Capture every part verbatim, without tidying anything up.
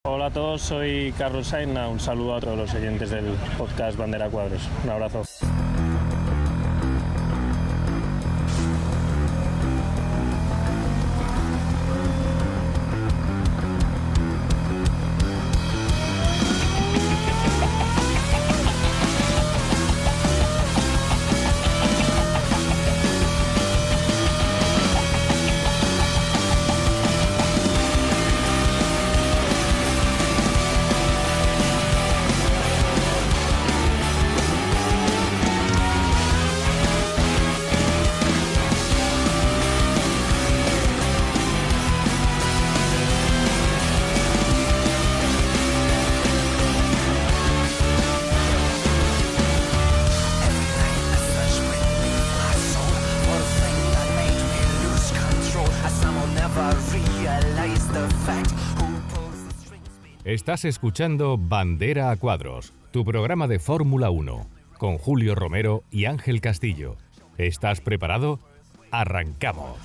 Hola a todos, soy Carlos Sainz. Un saludo a todos los oyentes del podcast Bandera Cuadros. Un abrazo. Estás escuchando Bandera a Cuadros, tu programa de Fórmula uno, con Julio Romero y Ángel Castillo. ¿Estás preparado? ¡Arrancamos!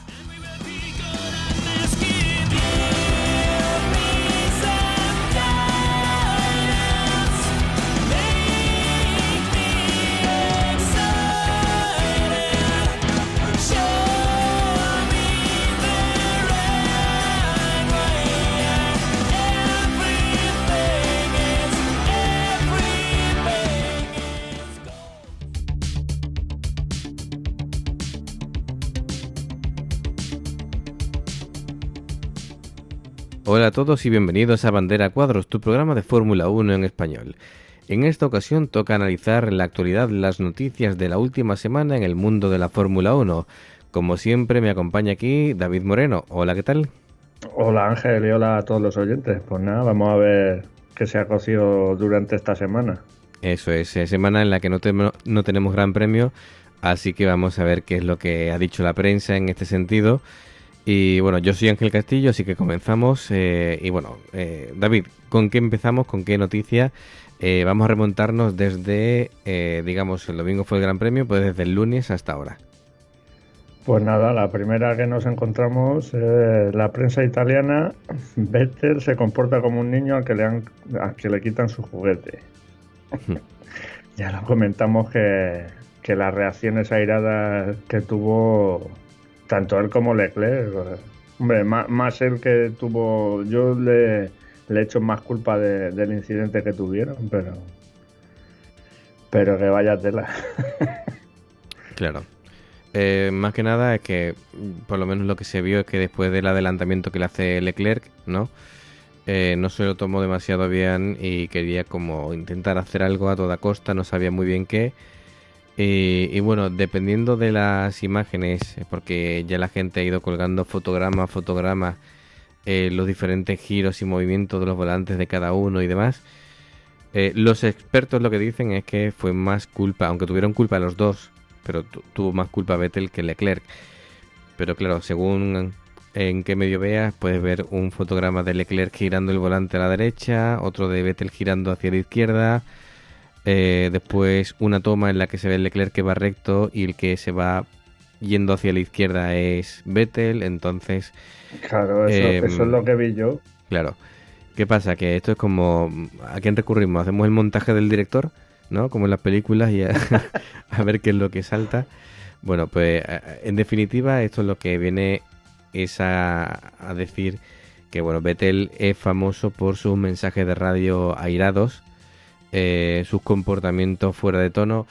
Hola a todos y bienvenidos a Bandera a Cuadros, tu programa de Fórmula uno en español. En esta ocasión toca analizar en la actualidad las noticias de la última semana en el mundo de la Fórmula uno. Como siempre me acompaña aquí David Moreno. Hola, ¿qué tal? Hola Ángel y hola a todos los oyentes. Pues nada, vamos a ver qué se ha cocido durante esta semana. Eso es, es semana en la que no, te, no tenemos gran premio, así que vamos a ver qué es lo que ha dicho la prensa en este sentido. Y bueno, yo soy Ángel Castillo, así que comenzamos. Eh, y bueno, eh, David, ¿con qué empezamos? ¿Con qué noticia? Eh, vamos a remontarnos desde, eh, digamos, el domingo fue el Gran Premio, pues desde el lunes hasta ahora. Pues nada, la primera que nos encontramos, eh, la prensa italiana, Vettel se comporta como un niño al que le, han, al que le quitan su juguete. Ya lo comentamos que, que las reacciones airadas que tuvo tanto él como Leclerc, hombre, más, más él que tuvo, yo le, le echo más culpa de, del incidente que tuvieron, pero pero que vaya tela. Claro. Eh, más que nada es que, por lo menos lo que se vio es que después del adelantamiento que le hace Leclerc, ¿no? Eh, no se lo tomó demasiado bien y quería como intentar hacer algo a toda costa, no sabía muy bien qué. Y, y bueno, dependiendo de las imágenes, porque ya la gente ha ido colgando fotogramas, fotogramas, eh, los diferentes giros y movimientos de los volantes de cada uno y demás, eh, los expertos lo que dicen es que fue más culpa, aunque tuvieron culpa los dos, pero tu, tuvo más culpa Vettel que Leclerc. Pero claro, según en qué medio veas, puedes ver un fotograma de Leclerc girando el volante a la derecha, otro de Vettel girando hacia la izquierda. Eh, después una toma en la que se ve el Leclerc que va recto y el que se va yendo hacia la izquierda es Vettel, entonces... Claro, eso, eh, eso es lo que vi yo. Claro. ¿Qué pasa? Que esto es como... ¿A quién recurrimos? ¿Hacemos el montaje del director? ¿No? Como en las películas y a, a ver qué es lo que salta. Bueno, pues en definitiva esto es lo que viene es a, a decir que, bueno, Vettel es famoso por sus mensajes de radio airados, Eh, sus comportamientos fuera de tono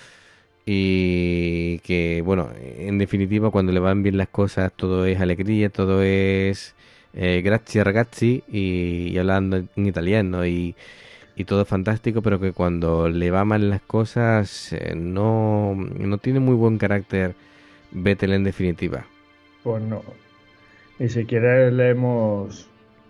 y que, bueno, en definitiva cuando le van bien las cosas todo es alegría, todo es eh, grazie ragazzi y, y hablando en italiano y, y todo es fantástico, pero que cuando le va mal las cosas eh, no, no tiene muy buen carácter Vettel en definitiva. Pues no. Y si quieres leemos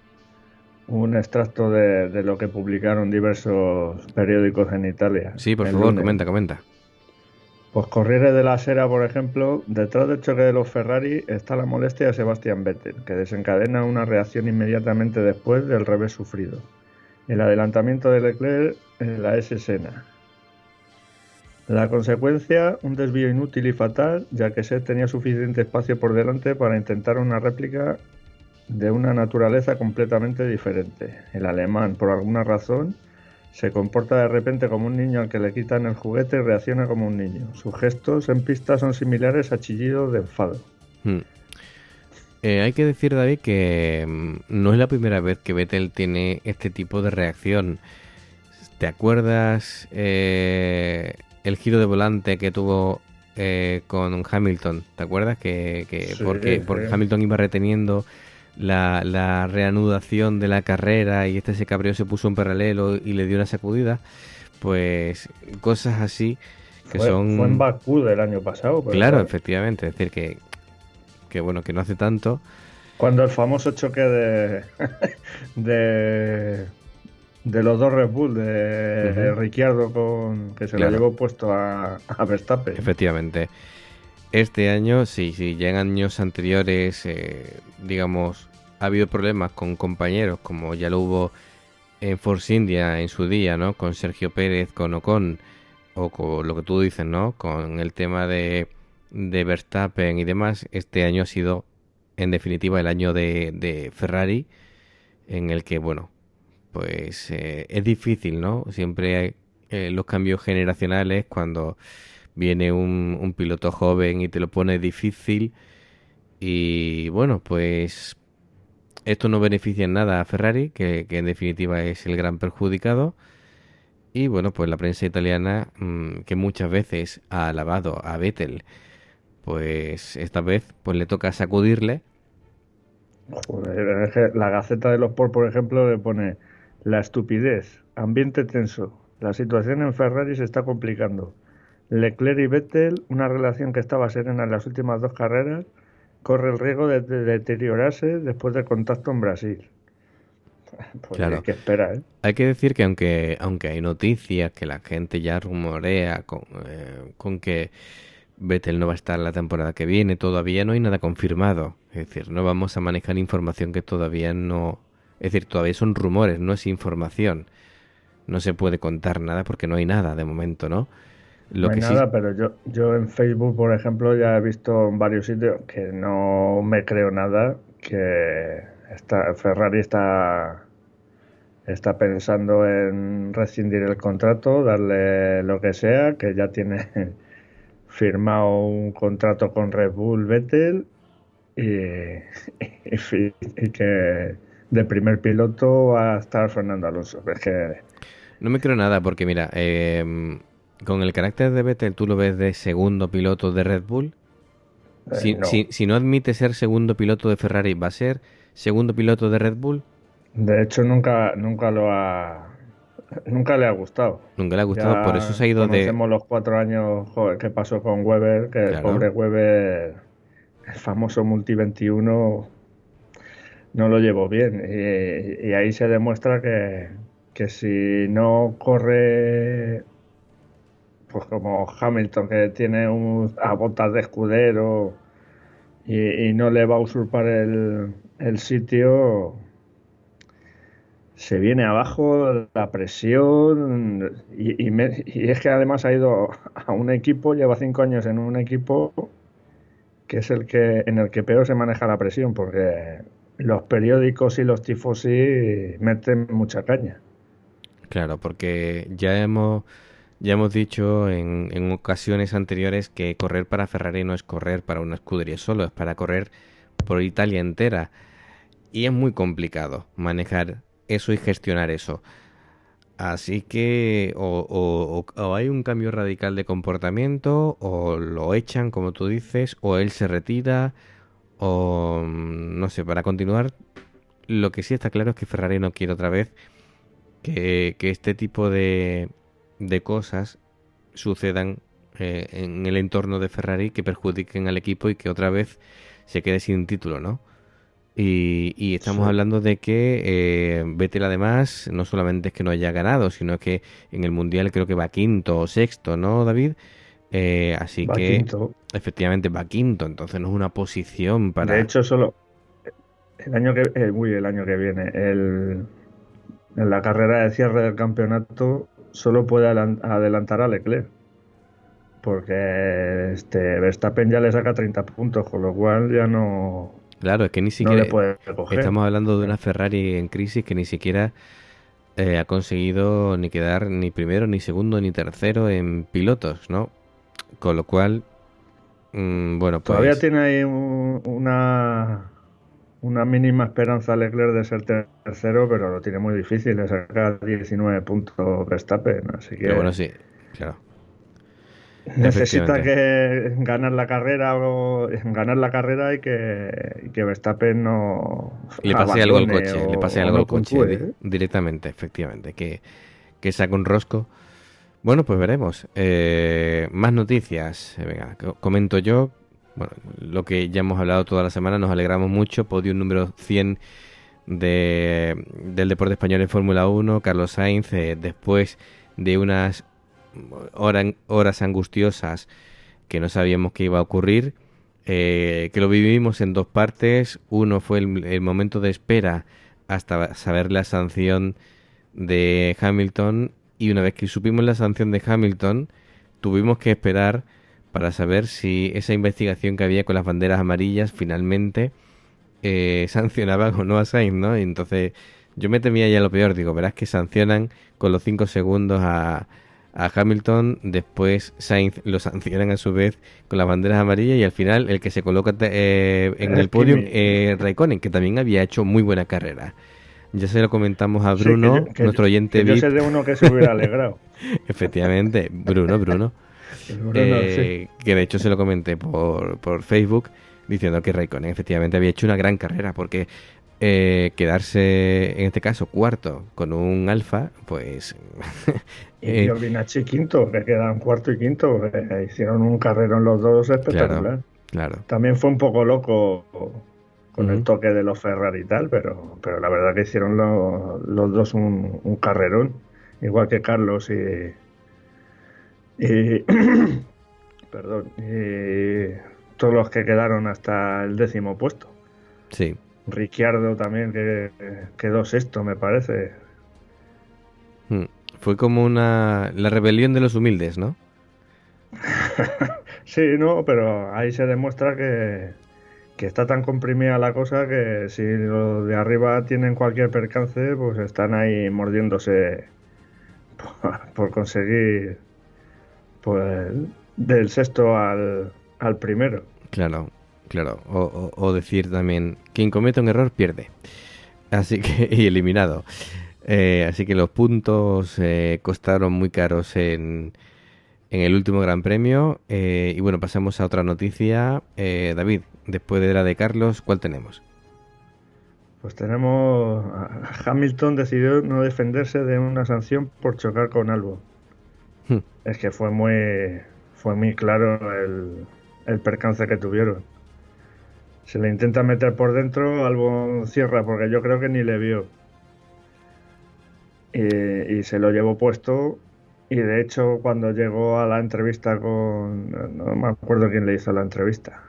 un extracto de, de lo que publicaron diversos periódicos en Italia. Sí, por favor, lunes. comenta, comenta. Pues Corriere della Sera, por ejemplo, detrás del choque de los Ferrari está la molestia de Sebastian Vettel, que desencadena una reacción inmediatamente después del revés sufrido. El adelantamiento de Leclerc en la S Senna. La consecuencia, un desvío inútil y fatal, ya que Seth tenía suficiente espacio por delante para intentar una réplica de una naturaleza completamente diferente. El alemán, por alguna razón, se comporta de repente como un niño al que le quitan el juguete y reacciona como un niño. Sus gestos en pista son similares a chillidos de enfado. Hmm. Eh, hay que decir, David, que mm, no es la primera vez que Vettel tiene este tipo de reacción. ¿Te acuerdas eh, el giro de volante que tuvo eh, con Hamilton? ¿Te acuerdas? Que, que Sí, porque, sí. porque Hamilton iba reteniendo la, la reanudación de la carrera y este se cabreó, se puso en paralelo y le dio una sacudida. Pues cosas así que Fue, son... fue en Bakú del año pasado. pero Claro, claro, efectivamente. Es decir, que, que bueno, que no hace tanto. Cuando el famoso choque de, de, de los dos Red Bull, de Ujú. Ricciardo, con, que se Claro. lo llevó puesto a, a Verstappen. Efectivamente. Este año, sí, sí, ya en años anteriores, eh, digamos, ha habido problemas con compañeros, como ya lo hubo en Force India en su día, ¿no? Con Sergio Pérez, con Ocon, o con lo que tú dices, ¿no? Con el tema de, de Verstappen y demás. Este año ha sido, en definitiva, el año de, de Ferrari, en el que, bueno, pues eh, es difícil, ¿no? Siempre hay eh, los cambios generacionales cuando viene un, un piloto joven y te lo pone difícil. Y bueno, pues esto no beneficia en nada a Ferrari, que, que en definitiva es el gran perjudicado. Y bueno, pues la prensa italiana, mmm, que muchas veces ha alabado a Vettel, pues esta vez pues le toca sacudirle. Joder, es que la Gaceta de los Sport, por ejemplo, le pone la estupidez, ambiente tenso. La situación en Ferrari se está complicando. Leclerc y Vettel, una relación que estaba serena en las últimas dos carreras, corre el riesgo de, de deteriorarse después del contacto en Brasil. Pues Claro. qué espera, ¿eh? Hay que decir que aunque, aunque hay noticias, que la gente ya rumorea con, eh, con que Vettel no va a estar la temporada que viene, todavía no hay nada confirmado. Es decir, no vamos a manejar información que todavía no... Es decir, todavía son rumores, no es información. No se puede contar nada porque no hay nada de momento, ¿no? Lo No hay que sí... nada, pero yo, yo en Facebook, por ejemplo, ya he visto en varios sitios que no me creo nada, que está, Ferrari está, está pensando en rescindir el contrato, darle lo que sea, que ya tiene firmado un contrato con Red Bull Vettel y, y, fi- y que de primer piloto va a estar Fernando Alonso. Es que No me creo nada porque, mira, eh, con el carácter de Vettel, tú lo ves de segundo piloto de Red Bull. eh, Si, no. si, si no admite ser segundo piloto de Ferrari, ¿va a ser segundo piloto de Red Bull? De hecho, nunca, nunca lo ha, nunca le ha gustado. Nunca le ha gustado, por eso Ya se ha ido de... conocemos los cuatro años, joder, que pasó con Weber, que el Claro. pobre Weber, el famoso Multi veintiuno, no lo llevó bien. Y, y ahí se demuestra que, que si no corre, pues como Hamilton, que tiene un, a botas de escudero y, y no le va a usurpar el, el sitio, se viene abajo la presión y, y, me- y es que además ha ido a un equipo, lleva cinco años en un equipo que es el que en el que peor se maneja la presión, porque los periódicos y los tifosi meten mucha caña. Claro, porque ya hemos, ya hemos dicho en, en ocasiones anteriores que correr para Ferrari no es correr para una escudería solo, es para correr por Italia entera. Y es muy complicado manejar eso y gestionar eso. Así que o, o- o- o hay un cambio radical de comportamiento, o lo echan, como tú dices, o él se retira, o mm, no sé, para continuar, lo que sí está claro es que Ferrari no quiere otra vez que, que este tipo de, de cosas sucedan eh, en el entorno de Ferrari, que perjudiquen al equipo y que otra vez se quede sin título, ¿no? Y, y estamos Sí. hablando de que eh, Vettel además no solamente es que no haya ganado, sino que en el Mundial creo que va quinto o sexto, ¿no, David? Eh, así Va que quinto. efectivamente va quinto, entonces no es una posición De para... hecho, solo el año que, eh, uy, el año que viene, el, en la carrera de cierre del campeonato, solo puede adelan- adelantar a Leclerc. Porque este Verstappen ya le saca treinta puntos, con lo cual ya no, Claro, es que ni No siquiera le puede coger. estamos hablando de una Ferrari en crisis que ni siquiera eh, ha conseguido ni quedar ni primero, ni segundo, ni tercero en pilotos, ¿no? Con lo cual, mmm, bueno, pues... Todavía tiene ahí un- una, una mínima esperanza Leclerc de ser tercero, pero lo tiene muy difícil, le saca diecinueve puntos Verstappen, así que Pero bueno, sí, claro. necesita Efectivamente. que ganar la carrera o ganar la carrera y que, y que Verstappen no Le pase algo al abandone coche, o, le pase o algo no al coche puntúe, di- ¿eh? directamente, efectivamente, que, que saque un rosco. Bueno, pues veremos. Eh, más noticias. Eh, venga, co- comento yo. Bueno, lo que ya hemos hablado toda la semana, nos alegramos mucho. Podium número cien de, del deporte español en Fórmula uno. Carlos Sainz, eh, después de unas hora- horas angustiosas que no sabíamos que iba a ocurrir, eh, que lo vivimos en dos partes. Uno fue el, el momento de espera hasta saber la sanción de Hamilton, y una vez que supimos la sanción de Hamilton, tuvimos que esperar para saber si esa investigación que había con las banderas amarillas finalmente eh, sancionaban o no a Sainz, ¿no? Y entonces yo me temía ya lo peor, digo, verás que sancionan con los cinco segundos a, a Hamilton, después Sainz lo sancionan a su vez con las banderas amarillas, y al final el que se coloca eh, en Es el podio Kimi. eh, Raikkonen, que también había hecho muy buena carrera. Ya se lo comentamos a Sí, que Bruno, yo, que nuestro yo- oyente que yo V I P. sé de uno que se hubiera alegrado. Efectivamente, Bruno, Bruno. Bruno, Eh, sí. que de hecho se lo comenté por, por Facebook, diciendo que Raikkonen efectivamente había hecho una gran carrera, porque eh, quedarse, en este caso, cuarto con un Alfa, pues... Y eh, Giovinacci quinto, que quedan cuarto y quinto, eh, hicieron un carrerón los dos espectacular. claro, claro. También fue un poco loco con el Ujú. toque de los Ferrari y tal, pero, pero la verdad que hicieron lo- los dos un, un carrerón, igual que Carlos y, y perdón, y todos los que quedaron hasta el décimo puesto. Sí, Ricciardo también, que quedó sexto, me parece. Mm. Fue como una... la rebelión de los humildes, ¿no? Sí, no, pero ahí se demuestra que, que está tan comprimida la cosa que si los de arriba tienen cualquier percance, pues están ahí mordiéndose por, por conseguir pues del sexto al, al primero. Claro, claro. O, o- o decir también, quien comete un error pierde. Así que, y eliminado. Eh, así que los puntos eh, costaron muy caros en, en el último Gran Premio. Eh, y bueno, pasamos a otra noticia. Eh, David, después de la de Carlos, ¿cuál tenemos? Pues tenemos Hamilton decidió no defenderse de una sanción por chocar con Albon. Hmm. Es que fue muy fue muy claro el, el percance que tuvieron. Se le intenta meter por dentro, Albon cierra porque yo creo que ni le vio. Y, y se lo llevó puesto. Y de hecho, cuando llegó a la entrevista con... No me acuerdo quién le hizo la entrevista.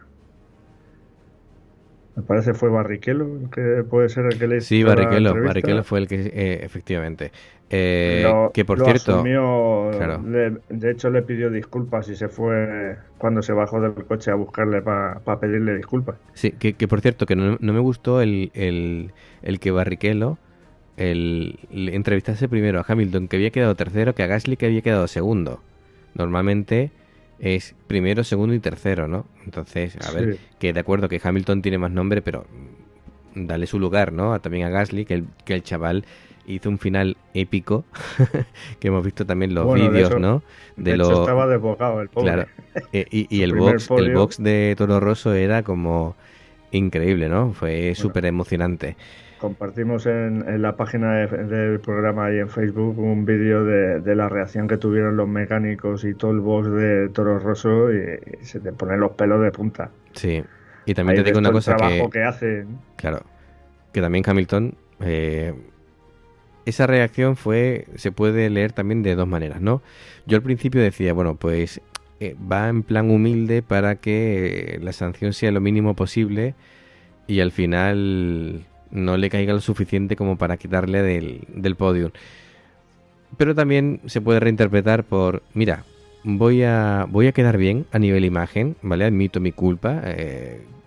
Me parece fue Barrichello, el que puede ser el que le hizo Sí, la Barrichello. entrevista. Barrichello fue el que, eh, efectivamente. Eh, Lo, que por lo cierto, asumió, claro. le- de hecho le pidió disculpas y se fue cuando se bajó del coche a buscarle para pedirle disculpas. Sí, que, que por cierto, que no, no me gustó el, el, el que Barrichello el, le entrevistase primero a Hamilton, que había quedado tercero, que a Gasly, que había quedado segundo. Normalmente es primero, segundo y tercero, ¿no? Entonces, a ver, Sí. que de acuerdo que Hamilton tiene más nombre, pero mm, dale su lugar, ¿no? También a Gasly, que el, que el chaval hizo un final épico, que hemos visto también los Bueno, de vídeos, hecho- ¿no? De, hecho, estaba desbocado el pobre. Claro. Eh, y y Su el primer box, el podio. box de Toro Rosso era como increíble, ¿no? Fue súper emocionante. Compartimos en, en la página de- del programa y en Facebook un vídeo de, de la reacción que tuvieron los mecánicos y todo el box de Toro Rosso y, y se te ponen los pelos de punta. Sí. Y también Ahí te digo ves una todo cosa el trabajo que, que, hacen. claro, que también Hamilton, eh, esa reacción fue, se puede leer también de dos maneras, ¿no? Yo al principio decía, bueno, pues eh, va en plan humilde para que eh, la sanción sea lo mínimo posible y al final no le caiga lo suficiente como para quitarle del, del podium. Pero también se puede reinterpretar por, mira, voy a, voy a quedar bien a nivel imagen, ¿vale? Admito mi culpa, eh,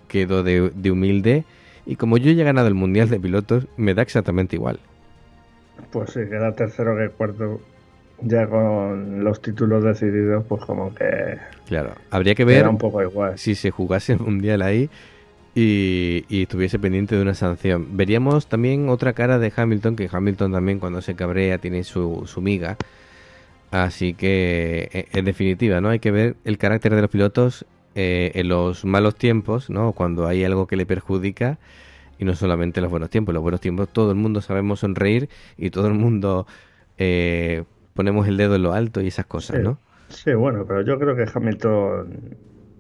quedo de, de humilde y como yo ya he ganado el Mundial de Pilotos, me da exactamente igual. Pues sí, queda tercero que cuarto. Ya con los títulos decididos, pues como que... Claro, habría que ver da un poco igual. Si se jugase el Mundial ahí y, y estuviese pendiente de una sanción. Veríamos también otra cara de Hamilton, que Hamilton también cuando se cabrea tiene su, su miga. Así que, en definitiva, ¿no? Hay que ver el carácter de los pilotos eh, en los malos tiempos, ¿no? Cuando hay algo que le perjudica y no solamente en los buenos tiempos. En los buenos tiempos todo el mundo sabemos sonreír y todo el mundo eh, ponemos el dedo en lo alto y esas cosas, sí, ¿no? Sí, bueno, pero yo creo que Hamilton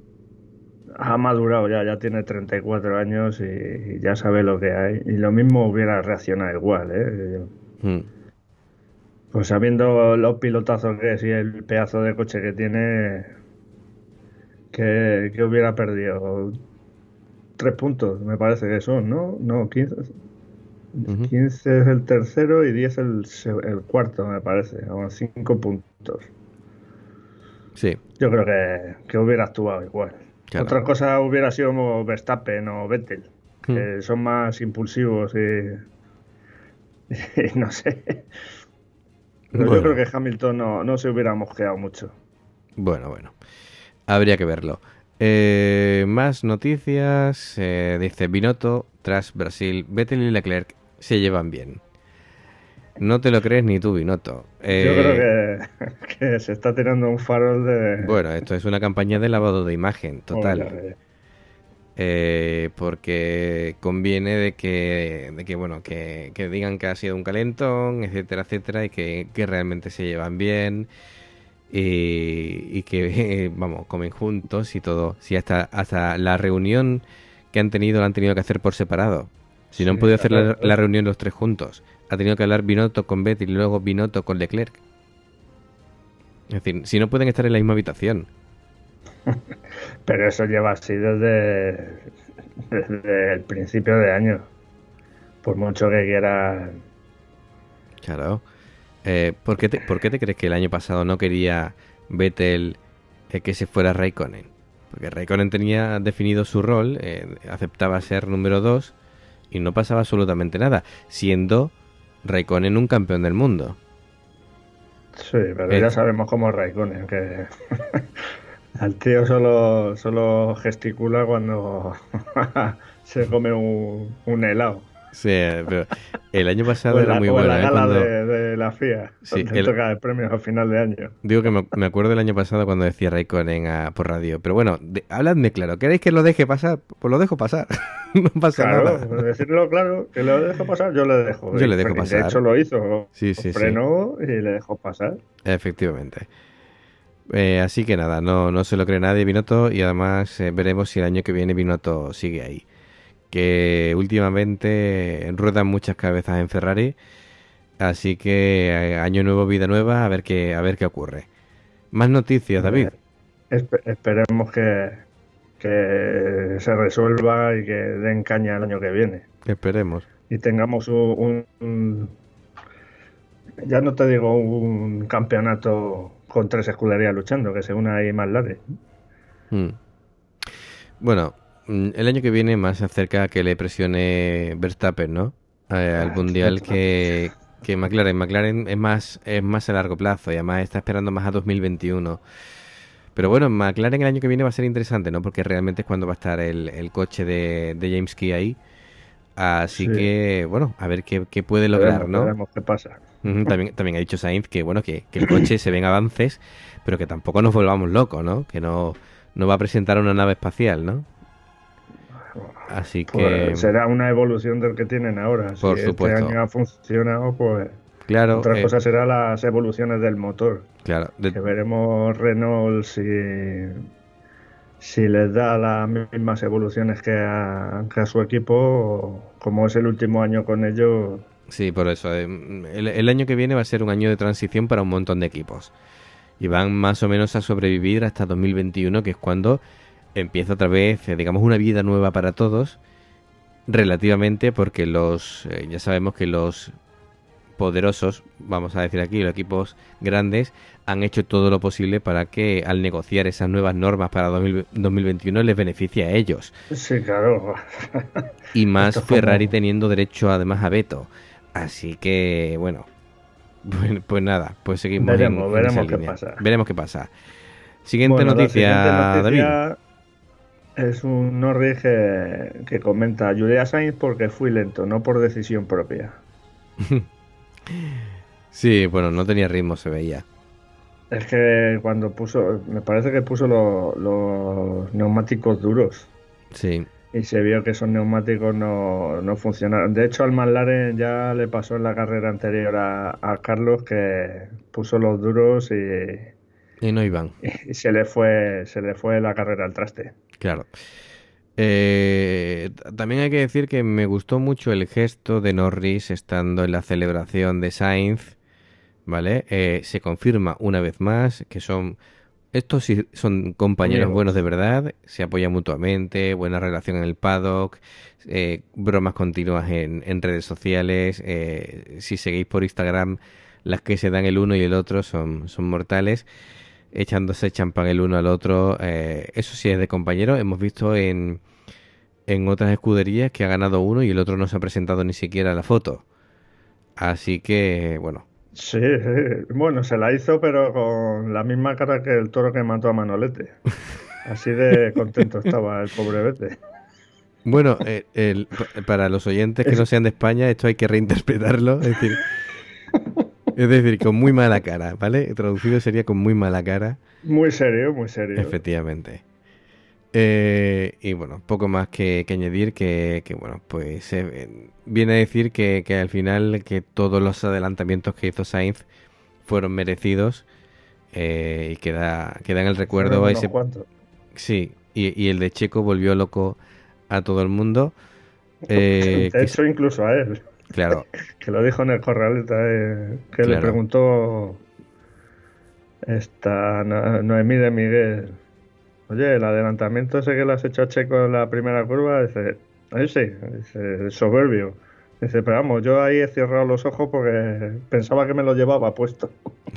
ha madurado ya, ya tiene treinta y cuatro años y, y ya sabe lo que hay. Y lo mismo hubiera reaccionado igual, ¿eh? Hmm. Pues sabiendo los pilotazos que es y el pedazo de coche que tiene, que, que hubiera perdido tres puntos, me parece que son, ¿no? No, quince. Uh-huh. quince es el tercero y diez el, el cuarto, me parece. O cinco puntos. Sí. Yo creo que, que hubiera actuado igual. Claro. Otra cosa hubiera sido como Verstappen o Vettel, que Hmm. son más impulsivos y, y no sé. Pero Bueno. yo creo que Hamilton no, no se hubiera mosqueado mucho. Bueno, bueno. Habría que verlo. Eh, más noticias. Eh, dice Binotto, tras Brasil, Vettel y Leclerc se llevan bien. No te lo crees ni tú, Binotto. Eh, Yo creo que, que se está tirando un farol de... Bueno, esto es una campaña de lavado de imagen, total. Oye, Eh, porque conviene de que, de que bueno, que, que digan que ha sido un calentón, etcétera, etcétera, y que, que realmente se llevan bien y, y que, eh, vamos, comen juntos y todo. Si hasta, hasta la reunión que han tenido la han tenido que hacer por separado. Si no han Sí, podido hacer la, claro. la reunión los tres juntos, ha tenido que hablar Binotto con Vettel y luego Binotto con Leclerc. Es decir, si no pueden estar en la misma habitación. Pero eso lleva así desde, desde el principio de año. Por mucho que quiera... Claro. Eh, ¿por, qué te, ¿Por qué te crees que el año pasado no quería Vettel eh, que se fuera Raikkonen? Porque Raikkonen tenía definido su rol, eh, aceptaba ser número dos y no pasaba absolutamente nada, siendo Raikkonen un campeón del mundo. Sí, pero Eh. ya sabemos cómo es Raikkonen, que al tío solo, solo gesticula cuando se come un, un helado. Sí, pero el año pasado O en era la, muy o en bueno. la ¿eh? gala Cuando... de, de la F I A, Sí, donde el- toca el premio a final de año. Digo que me, me acuerdo del año pasado cuando decía Raikkonen a- por radio. Pero bueno, de- habladme claro. ¿Queréis que lo deje pasar? Pues lo dejo pasar. No pasa Claro, nada. decirlo claro, que lo dejo pasar, yo le dejo. Yo le dejo Y pasar. De hecho lo hizo, Sí, sí, sí. frenó y le dejó pasar. Efectivamente. Eh, así que nada, no, no se lo cree nadie Binotto y además eh, veremos si el año que viene Binotto sigue ahí. Que últimamente ruedan muchas cabezas en Ferrari, así que eh, año nuevo, vida nueva, a ver qué, a ver qué ocurre. Más noticias, David. Espe- esperemos que, que se resuelva y que den caña el año que viene. Esperemos. Y tengamos un, un- ya no te digo un campeonato con tres escuderías luchando, que se una ahí más larga. Mm. Bueno, mm, el año que viene más se acerca a que le presione Verstappen, ¿no? Eh, al Ah, mundial total. que, que McLaren. McLaren es más, es más a largo plazo y además está esperando más a dos mil veintiuno. Pero bueno, McLaren el año que viene va a ser interesante, ¿no? Porque realmente es cuando va a estar el, el coche de, de James Key ahí. Así Sí. que, bueno, a ver qué, qué puede lograr, Veremos, ¿no? veremos qué pasa. Ujú, También, también ha dicho Sainz que, bueno, que, que el coche se ven avances, pero que tampoco nos volvamos locos, ¿no? Que no, no va a presentar una nave espacial, ¿no? Así que, Pues será una evolución del que tienen ahora. Por si supuesto. este año ha funcionado, pues claro, otra eh, cosa será las evoluciones del motor. claro, de- Que veremos Renault si, si les da las mismas evoluciones que a, que a su equipo, o como es el último año con ellos. sí, por eso. eh, El, el año que viene va a ser un año de transición para un montón de equipos. Y van más o menos a sobrevivir hasta dos mil veintiuno, que es cuando empieza otra vez, eh, digamos, una vida nueva para todos, relativamente, porque los eh, ya sabemos que los poderosos, vamos a decir aquí, los equipos grandes, han hecho todo lo posible para que al negociar esas nuevas normas para dos mil veintiuno les beneficie a ellos. Sí, claro. Y más Ferrari como... teniendo derecho además a veto. Así que, bueno, pues, pues nada, pues seguimos veremos, en, veremos en qué línea. pasa. Veremos qué pasa. Siguiente bueno, noticia, la siguiente noticia David. Es un Norris que, que comenta: ayudé a Sainz porque fui lento, no por decisión propia. Sí, bueno, no tenía ritmo, se veía. Es que cuando puso, me parece que puso lo, los neumáticos duros. Sí. Y se vio que esos neumáticos no, no funcionaron. De hecho, al McLaren ya le pasó en la carrera anterior a, a Carlos, que puso los duros y, Y no iban. y se le fue, se le fue la carrera al traste. Claro. Eh, también hay que decir que me gustó mucho el gesto de Norris estando en la celebración de Sainz, ¿vale? Eh, se confirma una vez más que son estos sí son compañeros Amigos. buenos de verdad, se apoyan mutuamente, buena relación en el paddock, eh, bromas continuas en, en redes sociales. Eh, si seguís por Instagram, las que se dan el uno y el otro son, son mortales, echándose champán el uno al otro. Eh, eso sí es de compañero. Hemos visto en, en otras escuderías que ha ganado uno y el otro no se ha presentado ni siquiera a la foto. Así que, bueno. Sí, sí, bueno, se la hizo, pero con la misma cara que el toro que mató a Manolete. Así de contento estaba el pobre Vete. Bueno, eh, el, para los oyentes que Es- no sean de España, esto hay que reinterpretarlo. Es decir, es decir, con muy mala cara, ¿vale? Traducido sería con muy mala cara. Muy serio, muy serio. Efectivamente. Eh, y bueno, poco más que, que añadir que, que, bueno, pues eh, viene a decir que, que al final que todos los adelantamientos que hizo Sainz fueron merecidos, eh, y queda, queda en el recuerdo Fueron a unos ese... cuantos. Sí, y, y el de Checo volvió loco a todo el mundo. Eh, De que, hecho, incluso a él, claro, que lo dijo en el Corralita, eh, que le Claro. preguntó esta No- Noemí de Miguel: oye, el adelantamiento ese que le has hecho a Checo en la primera curva, dice, ahí sí, dice, soberbio. Dice, pero vamos, yo ahí he cerrado los ojos porque pensaba que me lo llevaba puesto.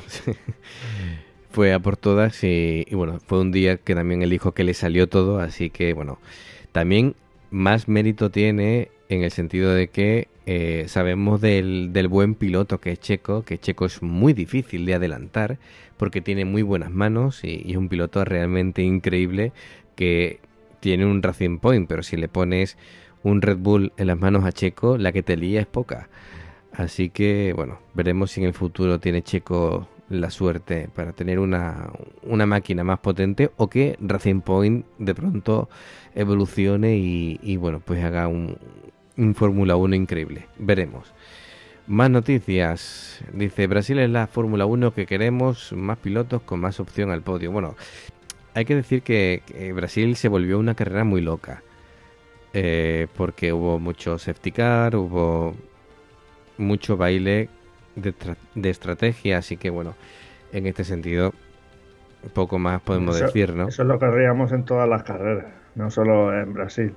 fue a por todas y, y bueno, fue un día que también él dijo que le salió todo, así que bueno, también más mérito tiene en el sentido de que eh, sabemos del, del buen piloto que es Checo, que Checo es muy difícil de adelantar porque tiene muy buenas manos y, y es un piloto realmente increíble que tiene un Racing Point, pero si le pones un Red Bull en las manos a Checo, la que te lía es poca. Así que, bueno, veremos si en el futuro tiene Checo la suerte para tener una, una máquina más potente o que Racing Point de pronto evolucione y, y bueno, pues haga un, un Fórmula uno increíble. Veremos. Más noticias. Dice, Brasil es la Fórmula uno que queremos, más pilotos con más opción al podio. Bueno, hay que decir que, que Brasil se volvió una carrera muy loca. Eh, porque hubo mucho safety car, hubo mucho baile de, de estrategia, así que bueno, en este sentido poco más podemos Eso, decir, ¿no? eso lo querríamos en todas las carreras, no solo en Brasil.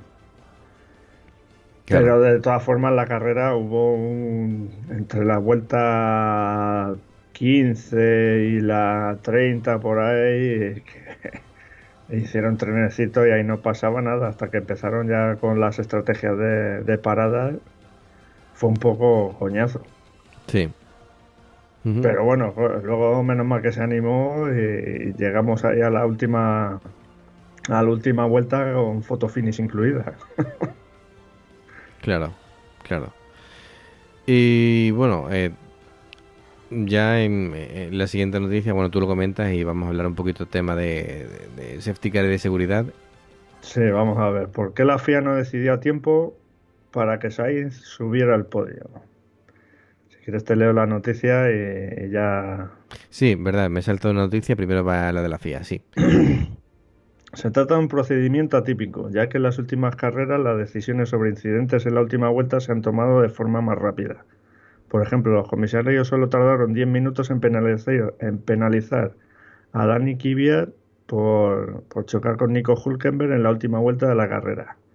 Claro. Pero de todas formas la carrera hubo un, entre la vuelta quince y la treinta por ahí, que hicieron trenecito y ahí no pasaba nada hasta que empezaron ya con las estrategias de, de parada. Fue un poco coñazo. Sí. Uh-huh. Pero bueno, luego menos mal que se animó y llegamos ahí a la última a la última vuelta con photo finish incluida. Claro, claro. Y bueno, eh, ya en, en la siguiente noticia, bueno, tú lo comentas y vamos a hablar un poquito del tema de, de, de safety car y de seguridad. Sí, vamos a ver. ¿Por qué la F I A no decidió a tiempo para que Sainz subiera al podio? Si quieres te leo la noticia y, y ya... Sí, verdad, me he saltado una noticia, primero va la de la F I A, sí. Se trata de un procedimiento atípico, ya que en las últimas carreras las decisiones sobre incidentes en la última vuelta se han tomado de forma más rápida. Por ejemplo, los comisarios solo tardaron diez minutos en penalizar, en penalizar a Dani Kvyat por, por chocar con Nico Hülkenberg en la última vuelta de la carrera.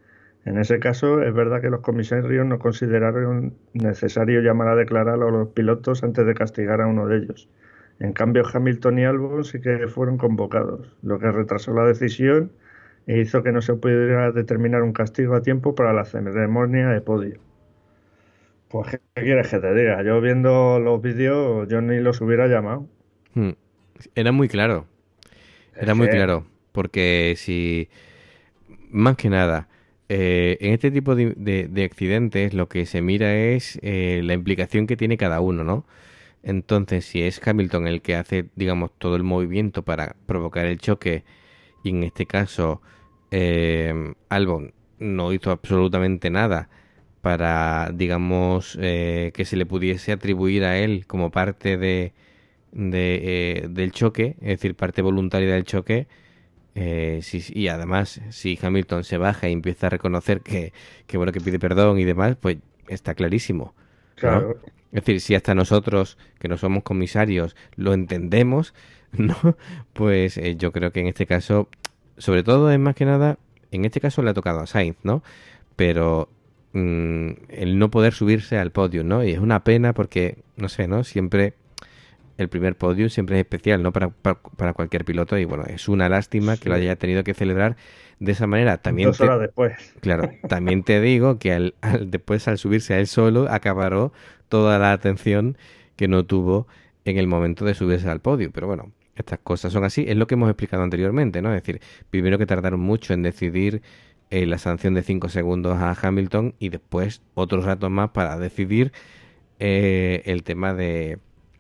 En ese caso, es verdad que los comisarios no consideraron necesario llamar a declarar a los pilotos antes de castigar a uno de ellos. En cambio, Hamilton y Albon sí que fueron convocados, lo que retrasó la decisión e hizo que no se pudiera determinar un castigo a tiempo para la ceremonia de podio. Pues, ¿qué quieres que te diga? Yo viendo los vídeos, yo ni los hubiera llamado. Hmm. Era muy claro. Era muy claro. Porque si... Más que nada, eh, en este tipo de, de, de accidentes lo que se mira es eh, la implicación que tiene cada uno, ¿no? Entonces, si es Hamilton el que hace, digamos, todo el movimiento para provocar el choque, y en este caso eh, Albon no hizo absolutamente nada para, digamos, eh, que se le pudiese atribuir a él como parte de, de eh, del choque, es decir, parte voluntaria del choque, eh, si, y además si Hamilton se baja y empieza a reconocer que, que bueno, que pide perdón y demás, pues está clarísimo, ¿no? Claro. Es decir, si hasta nosotros, que no somos comisarios, lo entendemos, ¿no? Pues eh, yo creo que en este caso, sobre todo es más que nada, en este caso le ha tocado a Sainz, ¿no? Pero mmm, el no poder subirse al podio, ¿no? Y es una pena porque, no sé, ¿no? Siempre el primer podio siempre es especial, ¿no? Para, para, para cualquier piloto, y bueno, es una lástima sí. que lo haya tenido que celebrar de esa manera. También Dos horas te, después. Claro, también te digo que al, al, después al subirse a él solo acaparó toda la atención que no tuvo en el momento de subirse al podio. Pero bueno, estas cosas son así. Es lo que hemos explicado anteriormente, ¿no? Es decir, primero que tardaron mucho en decidir eh, la sanción de cinco segundos a Hamilton y después otros ratos más para decidir eh, el tema de,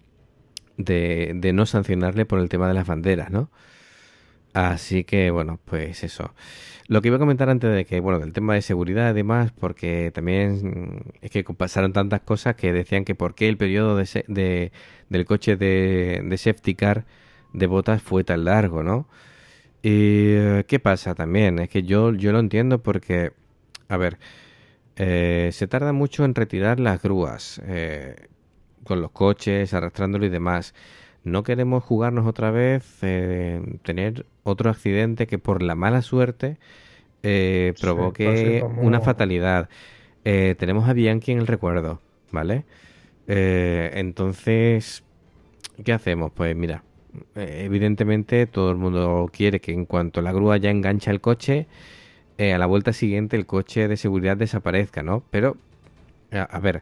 de, de no sancionarle por el tema de las banderas, ¿no? Así que, bueno, pues eso. Lo que iba a comentar antes de que, bueno, del tema de seguridad y demás, porque también es que pasaron tantas cosas que decían que por qué el periodo de, de, del coche de, de safety car de Bottas fue tan largo, ¿no? Y ¿qué pasa también? Es que yo, yo lo entiendo porque, a ver, eh, se tarda mucho en retirar las grúas eh, con los coches, arrastrándolo y demás. No queremos jugarnos otra vez, eh, tener otro accidente que por la mala suerte eh, provoque sí, como... una fatalidad. Eh, tenemos a Bianchi en el recuerdo, ¿vale? Eh, entonces, ¿qué hacemos? Pues mira, eh, evidentemente todo el mundo quiere que en cuanto la grúa ya engancha el coche, eh, a la vuelta siguiente el coche de seguridad desaparezca, ¿no? Pero, a, a ver...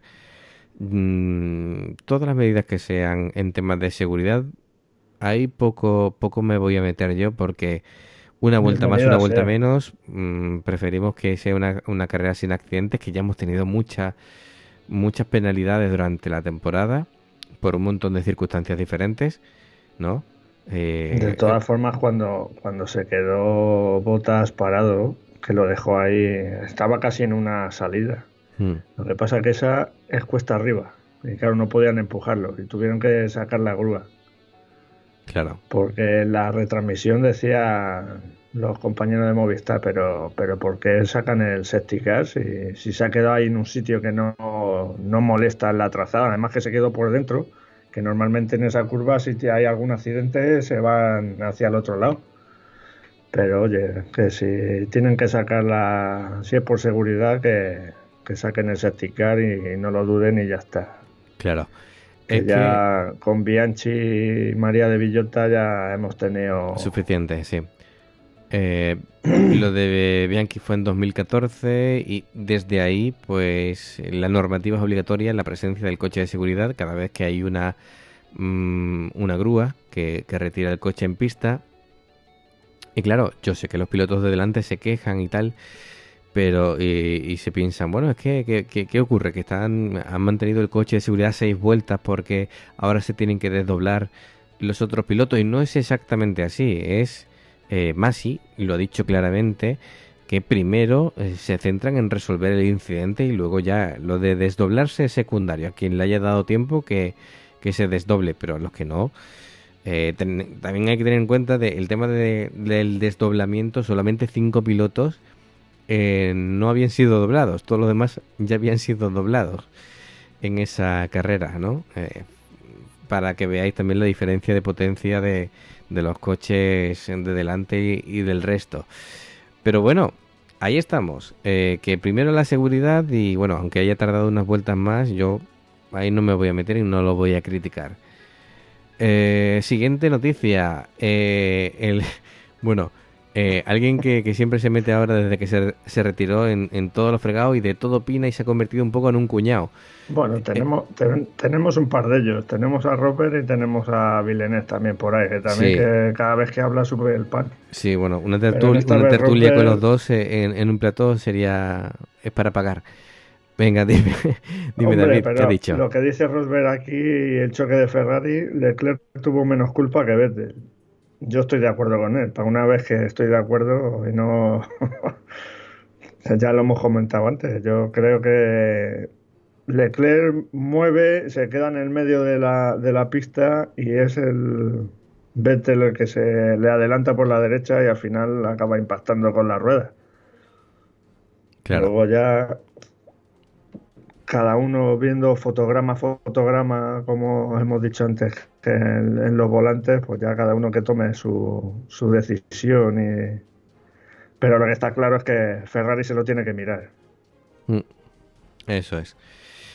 todas las medidas que sean en temas de seguridad, ahí poco poco me voy a meter yo, porque una vuelta más, una vuelta menos, mmm, preferimos que sea una, una carrera sin accidentes, que ya hemos tenido muchas muchas penalidades durante la temporada por un montón de circunstancias diferentes, ¿no? Eh, de todas eh, formas, cuando, cuando se quedó Bottas parado, que lo dejó ahí, estaba casi en una salida. Hmm. Lo que pasa es que esa es cuesta arriba y claro, no podían empujarlo y tuvieron que sacar la grúa. Claro. Porque la retransmisión decía los compañeros de Movistar, pero pero ¿por qué sacan el safety car si, si se ha quedado ahí en un sitio que no, no molesta la trazada? Además que se quedó por dentro, que normalmente en esa curva si hay algún accidente se van hacia el otro lado. Pero oye, que si tienen que sacarla, si es por seguridad, que que saquen el safety car y, y no lo duden y ya está. Claro. Que es ya que... con Bianchi y María de Villota ya hemos tenido... Suficiente, sí. Eh, lo de Bianchi fue en dos mil catorce y desde ahí, pues, la normativa es obligatoria la presencia del coche de seguridad cada vez que hay una, mmm, una grúa que, que retira el coche en pista. Y claro, yo sé que los pilotos de delante se quejan y tal... Pero, y, y se piensan, bueno, es que, que, que ¿qué ocurre? Que están han mantenido el coche de seguridad seis vueltas porque ahora se tienen que desdoblar los otros pilotos. Y no es exactamente así. Es eh, Masi, lo ha dicho claramente, que primero eh, se centran en resolver el incidente y luego ya lo de desdoblarse es secundario. A quien le haya dado tiempo que, que se desdoble, pero a los que no... Eh, ten, también hay que tener en cuenta de, el tema de, del desdoblamiento. Solamente cinco pilotos Eh, no habían sido doblados, todos los demás ya habían sido doblados en esa carrera, ¿no? Eh, para que veáis también la diferencia de potencia de, de los coches de delante y, y del resto. Pero bueno, ahí estamos. Eh, que primero la seguridad y bueno, aunque haya tardado unas vueltas más, yo ahí no me voy a meter y no lo voy a criticar. Eh, siguiente noticia. Eh, el, bueno, eh, alguien que, que siempre se mete ahora desde que se, se retiró en, en todos los fregados y de todo opina y se ha convertido un poco en un cuñado. Bueno, tenemos eh, ten, tenemos un par de ellos. Tenemos a Robert y tenemos a Villeneuve también por ahí, que también sí. que cada vez que habla sube el pan. Sí, bueno, una, tertul una tertulia Robert... con los dos en, en un plató sería... es para pagar. Venga, dime, dime Hombre, David, pero ¿qué ha dicho? Lo que dice Rosberg aquí, el choque de Ferrari, Leclerc tuvo menos culpa que Vettel. Yo estoy de acuerdo con él. Para una vez que estoy de acuerdo y no... ya lo hemos comentado antes. Yo creo que Leclerc mueve, se queda en el medio de la, de la pista y es el Vettel el que se le adelanta por la derecha y al final acaba impactando con la rueda. Claro. Luego ya... cada uno viendo fotograma, fotograma, como hemos dicho antes, que en, en los volantes, pues ya cada uno que tome su, su decisión. Y... pero lo que está claro es que Ferrari se lo tiene que mirar. Eso es.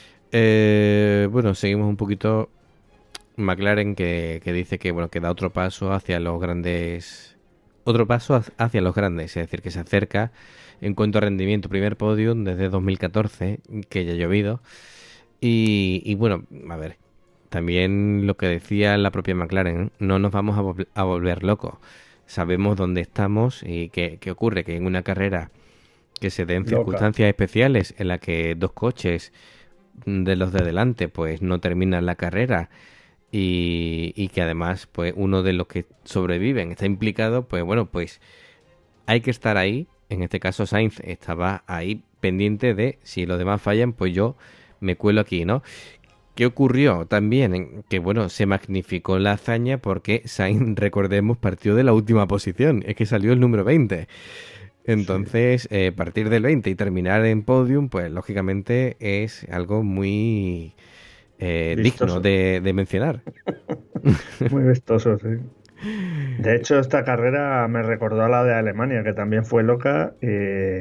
Eh, bueno, seguimos un poquito. McLaren que, que dice que bueno que da otro paso hacia los grandes, otro paso hacia los grandes, es decir, que se acerca en cuanto a rendimiento, primer podium desde dos mil catorce, que ya ha llovido. Y, y bueno, a ver, también lo que decía la propia McLaren, no nos vamos a, vol a volver locos. Sabemos dónde estamos y qué, qué ocurre, que en una carrera que se den circunstancias Loca. especiales en la que dos coches de los de delante pues no terminan la carrera y, y que además pues uno de los que sobreviven está implicado, pues bueno, pues hay que estar ahí. En este caso Sainz estaba ahí pendiente de si los demás fallan, pues yo me cuelo aquí, ¿no? ¿Qué ocurrió también? Que bueno, se magnificó la hazaña porque Sainz, recordemos, partió de la última posición. Es que salió el número veinte. Entonces, sí. eh, partir del veinte y terminar en podium, pues lógicamente es algo muy eh, digno de, de mencionar. Muy vistoso, sí. De hecho, esta carrera me recordó a la de Alemania, que también fue loca. Y,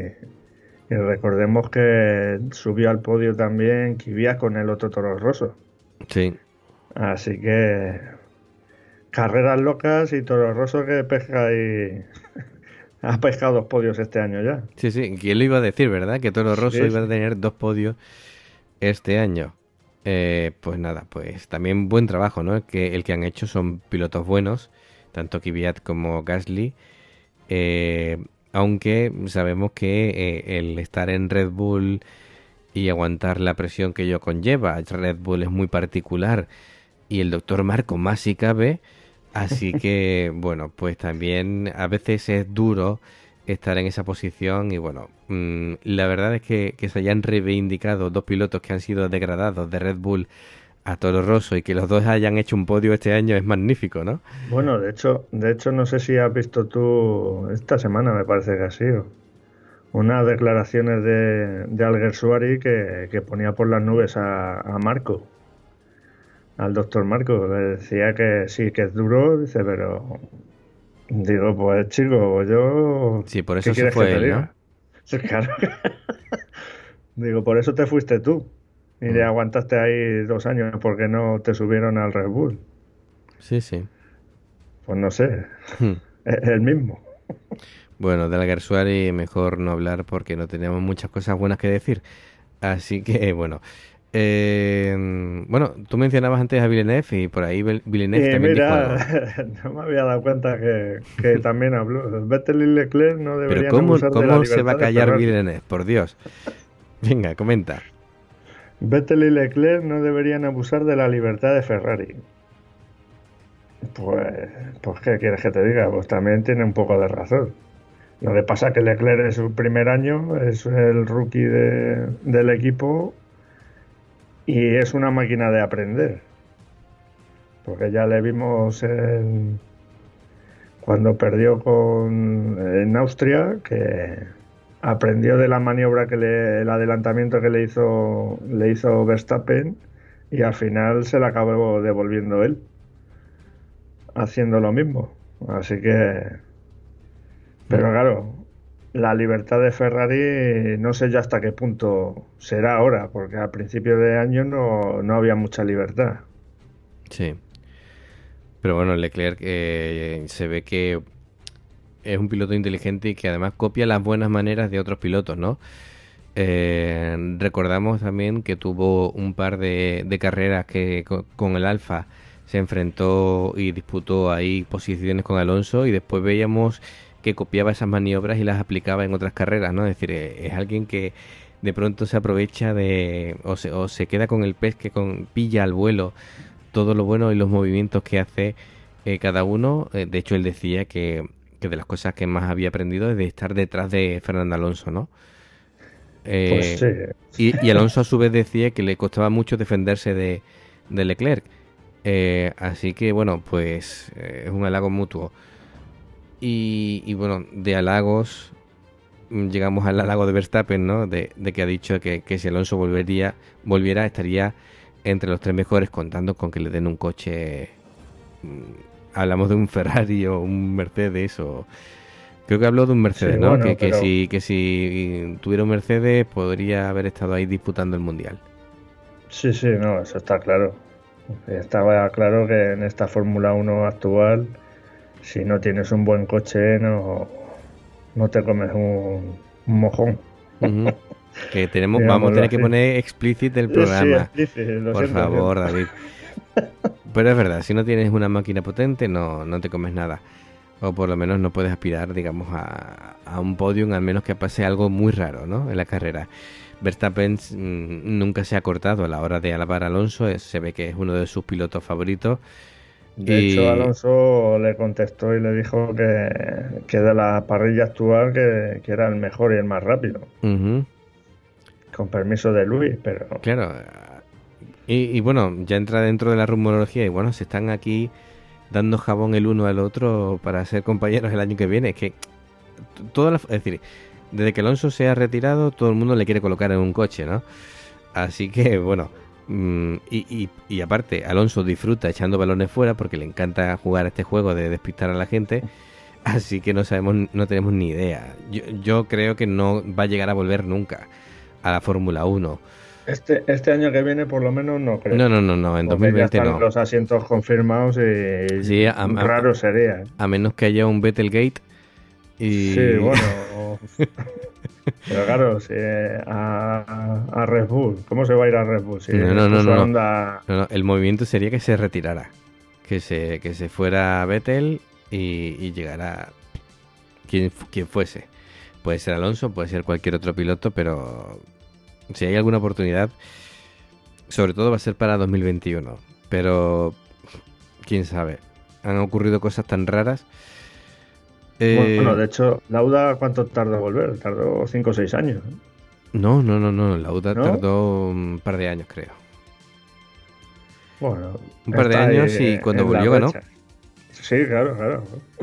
y recordemos que subió al podio también Kvyat con el otro Toro Rosso. Sí. Así que carreras locas y Toro Rosso que pesca y ha pescado dos podios este año ya. Sí, sí. ¿Quién lo iba a decir, verdad? Que Toro Rosso sí, iba sí. a tener dos podios este año. Eh, pues nada, pues también buen trabajo, ¿no? Que el que han hecho son pilotos buenos, tanto Kvyat como Gasly, eh, aunque sabemos que eh, el estar en Red Bull y aguantar la presión que ello conlleva, Red Bull es muy particular y el doctor Marco más si cabe, así que bueno, pues también a veces es duro estar en esa posición y bueno, mmm, la verdad es que, que se hayan reivindicado dos pilotos que han sido degradados de Red Bull a Toro Rosso y que los dos hayan hecho un podio este año es magnífico, ¿no? Bueno, de hecho, de hecho no sé si has visto tú esta semana, me parece que ha sido unas declaraciones de, de Alguersuari que, que ponía por las nubes a, a Marco, al doctor Marco, le decía que sí, que es duro, dice, pero digo, pues chico, yo... Sí, por eso se fue él, ¿no? Sí, claro. Digo, por eso te fuiste tú. Y mm. le aguantaste ahí dos años porque no te subieron al Red Bull. Sí, sí. Pues no sé. Hmm. Es el mismo. Bueno, de Alguersuari mejor no hablar porque no tenemos muchas cosas buenas que decir. Así que, bueno... Eh, bueno, tú mencionabas antes a Villeneuve y por ahí Villeneuve eh, también mira, dijo algo. No me había dado cuenta que, que también habló. Vettel y Leclerc no deberían Pero ¿cómo, abusar ¿cómo de la se va a callar Ferrari? Villeneuve? Por Dios. Venga, comenta. Vettel y Leclerc no deberían abusar de la libertad de Ferrari. Pues, pues ¿qué quieres que te diga? Pues también tiene un poco de razón. Lo que pasa es que Leclerc es su primer año, es el rookie de, del equipo y es una máquina de aprender. Porque ya le vimos en, cuando perdió con, en Austria, que aprendió de la maniobra que le, el adelantamiento que le hizo, le hizo Verstappen y al final se la acabó devolviendo él, haciendo lo mismo. Así que... Pero claro, la libertad de Ferrari no sé ya hasta qué punto será ahora, porque al principio de año no, no había mucha libertad. Sí. Pero bueno, Leclerc eh, se ve que es un piloto inteligente y que además copia las buenas maneras de otros pilotos, ¿no? Eh, recordamos también que tuvo un par de, de carreras que con, con el Alfa se enfrentó y disputó ahí posiciones con Alonso, y después veíamos que copiaba esas maniobras y las aplicaba en otras carreras, ¿no? Es decir, eh, es alguien que de pronto se aprovecha de o se, o se queda con el pez que con, pilla al vuelo todo lo bueno y los movimientos que hace eh, cada uno. Eh, de hecho, él decía que, que de las cosas que más había aprendido es de estar detrás de Fernando Alonso, ¿no? Pues Eh, sí. y, y Alonso a su vez decía que le costaba mucho defenderse de, de Leclerc. Eh, así que bueno, pues eh, es un halago mutuo. Y, y bueno, de halagos mm, llegamos al halago de Verstappen, ¿no? De, de que ha dicho que, que si Alonso volvería, volviera, estaría entre los tres mejores, contando con que le den un coche. mm, Hablamos de un Ferrari o un Mercedes o... Creo que habló de un Mercedes, Sí, ¿no? bueno, Que, que, pero si, que si tuviera un Mercedes podría haber estado ahí disputando el Mundial. sí, sí, no, eso está claro. Estaba claro que en esta Fórmula uno actual, si no tienes un buen coche, no, no te comes un, un mojón, Ujú. Que tenemos, vamos a digámoslo tener que así. poner explícit el Sí, programa. explícito, lo Por siento, lo favor, siento. David. Pero es verdad, si no tienes una máquina potente, no, no te comes nada. O por lo menos no puedes aspirar, digamos, a, a un podium, al menos que pase algo muy raro, ¿no? En la carrera. Verstappen mm, nunca se ha cortado a la hora de alabar a Alonso. eh, Se ve que es uno de sus pilotos favoritos. De hecho, Y... Alonso le contestó y le dijo que, que de la parrilla actual que, que era el mejor y el más rápido, ujú, con permiso de Luis, pero claro. Y, y bueno, ya entra dentro de la rumorología y bueno, se están aquí dando jabón el uno al otro para ser compañeros el año que viene. Es que t- toda la, es decir, desde que Alonso se ha retirado, todo el mundo le quiere colocar en un coche, ¿no? Así que bueno, mm, y, y, y aparte, Alonso disfruta echando balones fuera porque le encanta jugar a este juego de despistar a la gente. Así que no sabemos, no tenemos ni idea. Yo, yo creo que no va a llegar a volver nunca a la Fórmula uno. este, este año que viene por lo menos no creo. No, no, no, no, en Porque ya dos mil veinte están no. los asientos confirmados y Sí, a, a- raro sería. ¿eh? a menos que haya un Battlegate y... Sí, bueno. Pero claro, si a, a Red Bull, ¿cómo se va a ir a Red Bull? Si No, no, no, puso a no, Honda- no, no, el movimiento sería que se retirara, que se, que se fuera Vettel y, y llegara quien, fu- quien fuese. Puede ser Alonso, puede ser cualquier otro piloto, pero si hay alguna oportunidad, sobre todo va a ser para dos mil veintiuno. Pero quién sabe, han ocurrido cosas tan raras. Eh, Bueno, de hecho, Lauda, ¿cuánto tardó en volver? Tardó cinco o seis años, ¿eh? no, no, no, no, Lauda ¿No? tardó un par de años, creo. Bueno, Un par de está ahí, años y eh, cuando en la volvió ganó. brecha. Sí, claro, claro.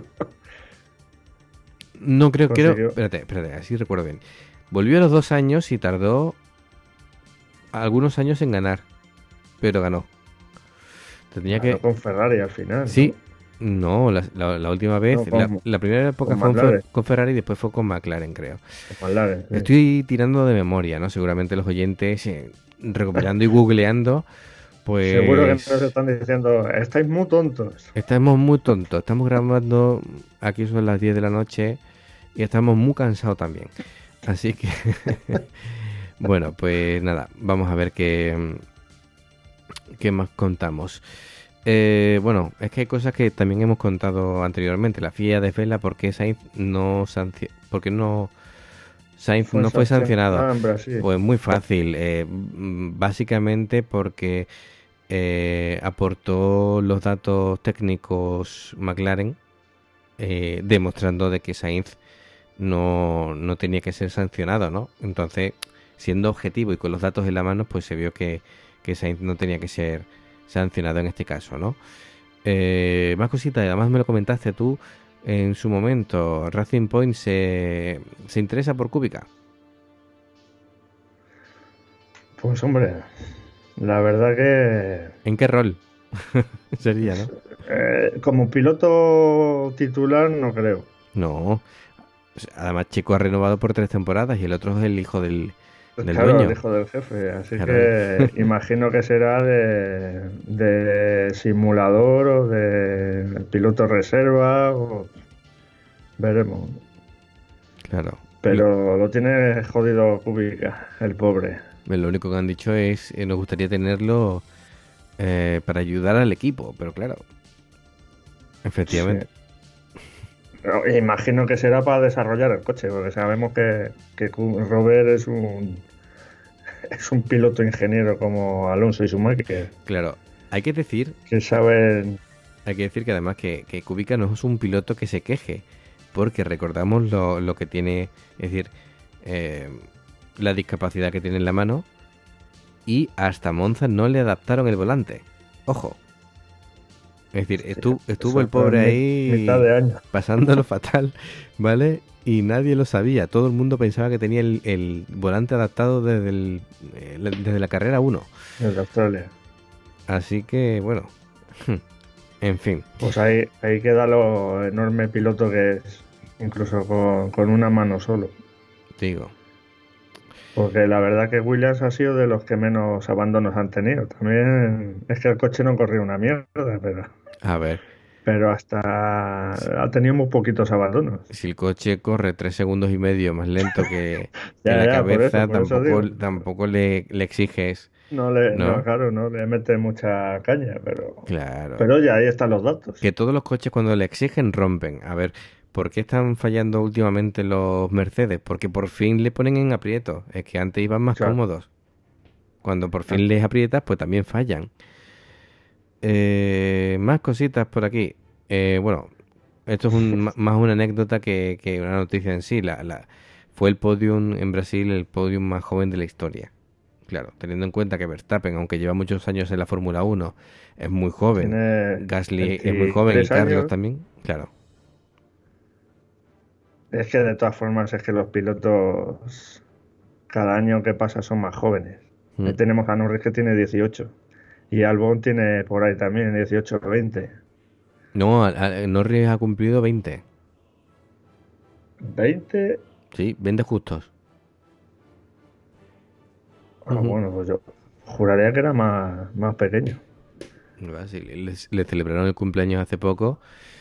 No creo, creo. Consiguió. Espérate, espérate, así recuerdo bien. Volvió a los dos años y tardó algunos años en ganar, pero ganó. Tendría Ganó que. con Ferrari al final. Sí, no, la, la- la última vez, No, con- la, la primera época con fue en Fer- McLaren. con Ferrari y después fue con McLaren, creo. ¿no? Con McLaren, sí. Estoy tirando de memoria, ¿no? Seguramente los oyentes, eh, recopilando y googleando, pues. Seguro que nos están diciendo, estáis muy tontos. Estamos muy tontos, estamos grabando, aquí son las diez de la noche y estamos muy cansados también. Así que, bueno, pues nada, vamos a ver qué, qué más contamos. Eh, bueno, es que hay cosas que también hemos contado anteriormente. La F I A desvela por qué Sainz no sancio- por qué no Sainz no fue sancionado. Ah, en Brasil. Pues muy fácil, eh, mm, básicamente porque eh, aportó los datos técnicos McLaren, eh, demostrando de que Sainz no, no tenía que ser sancionado, ¿no? Entonces, siendo objetivo y con los datos en la mano, pues se vio que, que Sainz no tenía que ser sancionado en este caso, ¿no? Eh, más cositas, además me lo comentaste tú en su momento. Racing Point se, se interesa por Kubica. Pues hombre, la verdad que ¿En qué rol? Sería, ¿no? eh, como piloto titular no creo. No. Además, Checo ha renovado por tres temporadas y el otro es el hijo del, del claro, dueño. el hijo del jefe. Así Claro. que imagino que será de, de simulador o de piloto reserva. O... Veremos. Claro. Pero lo tiene jodido Kubica, el pobre. Lo único que han dicho es que nos gustaría tenerlo eh, para ayudar al equipo, pero claro, efectivamente. Sí. Pero imagino que será para desarrollar el coche, porque sabemos que, que Robert es un es un piloto ingeniero como Alonso y Schumacher. Claro, hay que decir que saben. Hay que decir que además que, que Kubica no es un piloto que se queje, porque recordamos lo, lo que tiene, es decir, eh, la discapacidad que tiene en la mano, y hasta Monza no le adaptaron el volante. Ojo. Es decir, estuvo, estuvo el pobre ahí mitad de año. pasándolo fatal, ¿vale? Y nadie lo sabía. Todo el mundo pensaba que tenía el, el volante adaptado desde, el, eh, desde la carrera uno. Desde Australia. Así que, bueno, en fin. Pues ahí, ahí queda lo enorme piloto que es, incluso con, con una mano solo. Digo. Porque la verdad que Williams ha sido de los que menos abandonos han tenido. También es que el coche no corría una mierda, pero... A ver. Pero hasta ha tenido muy poquitos abandonos. Si el coche corre tres segundos y medio más lento que, ya, que la ya, cabeza, por eso, por tampoco, eso tampoco le, le exiges. No le, ¿no? no, claro, no le mete mucha caña, pero... Claro. Pero ya ahí están los datos. Que todos los coches cuando le exigen rompen. A ver, ¿por qué están fallando últimamente los Mercedes? Porque por fin le ponen en aprieto. Es que antes iban más Claro. cómodos. Cuando por fin les aprietas, pues también fallan. Eh, más cositas por aquí. Eh, bueno, esto es un, más una anécdota que, que una noticia en sí. La, la, fue el podium en Brasil, el podium más joven de la historia. Claro, teniendo en cuenta que Verstappen, aunque lleva muchos años en la Fórmula uno, es muy joven. Tiene Gasly es muy joven y Carlos años. también. Claro. Es que de todas formas es que los pilotos cada año que pasa son más jóvenes. Mm. Ahí tenemos a Norris que tiene dieciocho y Albon tiene por ahí también dieciocho o veinte. No, a- a- Norris ha cumplido veinte. ¿veinte? Sí, veinte justos. Ah, Ujú. bueno, pues yo juraría que era más, más pequeño. Va, sí, le, le- le celebraron el cumpleaños hace poco.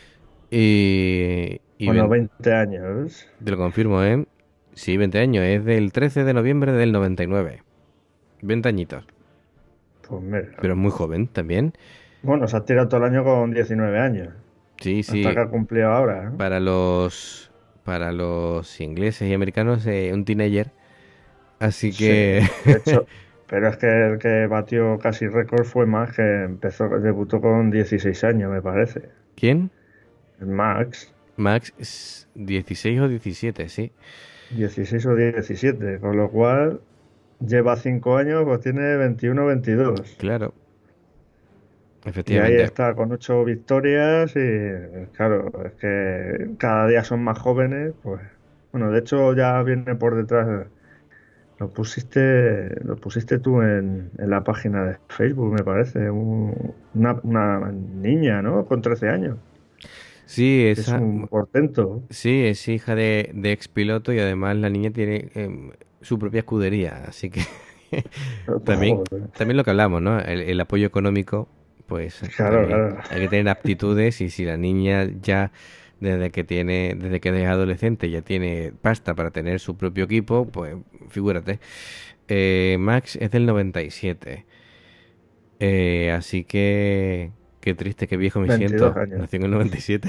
Y, y Bueno, ven- veinte años. te lo confirmo, ¿eh? Sí, veinte años. Es del trece de noviembre del noventa y nueve. veinte añitos. Pues mira. Pero es muy joven también. Bueno, se ha tirado todo el año con diecinueve años. Sí, sí. Hasta que ha cumplido ahora. ¿eh? Para los para los ingleses y americanos, eh, un teenager. Así que... Sí, de hecho, pero es que el que batió casi récord fue Max, que empezó, debutó con dieciséis años, me parece. ¿Quién? Max, Max, es dieciséis o diecisiete, sí. dieciséis o diecisiete, con lo cual lleva cinco años, pues tiene veintiuno o veintidós. Claro. Y ahí Efectivamente. está con ocho victorias y claro, es que cada día son más jóvenes, pues bueno, de hecho ya viene por detrás, lo pusiste, lo pusiste tú en, en la página de Facebook, me parece, un- una, una niña, ¿no? Con trece años, Sí, es esa... un portento. Sí, es hija de, de ex piloto y además la niña tiene em, su propia escudería, así que también, Joder. también lo que hablamos, ¿no? El, el apoyo económico, pues Claro, también claro. hay que tener aptitudes y si la niña ya desde que tiene, desde que es adolescente ya tiene pasta para tener su propio equipo, pues figúrate. Eh, Max es del noventa y siete, eh, así que qué triste, qué viejo me veintidós siento. años. Nació en el noventa y siete.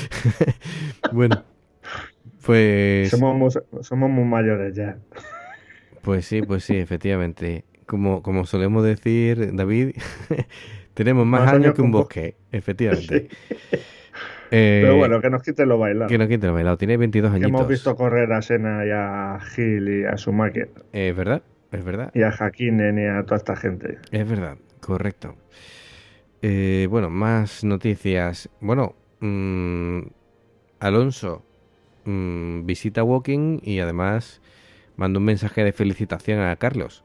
Bueno. Pues, Somos muy, somos muy mayores ya. pues sí, pues sí, efectivamente. Como, como solemos decir, David, tenemos más, Más años años que un que un bo- bosque, efectivamente. Sí. Eh, Pero bueno, que nos quiten lo bailado. que no quite lo bailado, tiene veintidós Que añitos. hemos visto correr a Senna y a Gil y a Schumacher Eh, ¿Es verdad? Es verdad. y a Hakkinen y a toda esta gente. Es verdad, correcto. Eh, bueno, más noticias. Bueno, mm, Alonso mm, visita Woking y además manda un mensaje de felicitación a Carlos.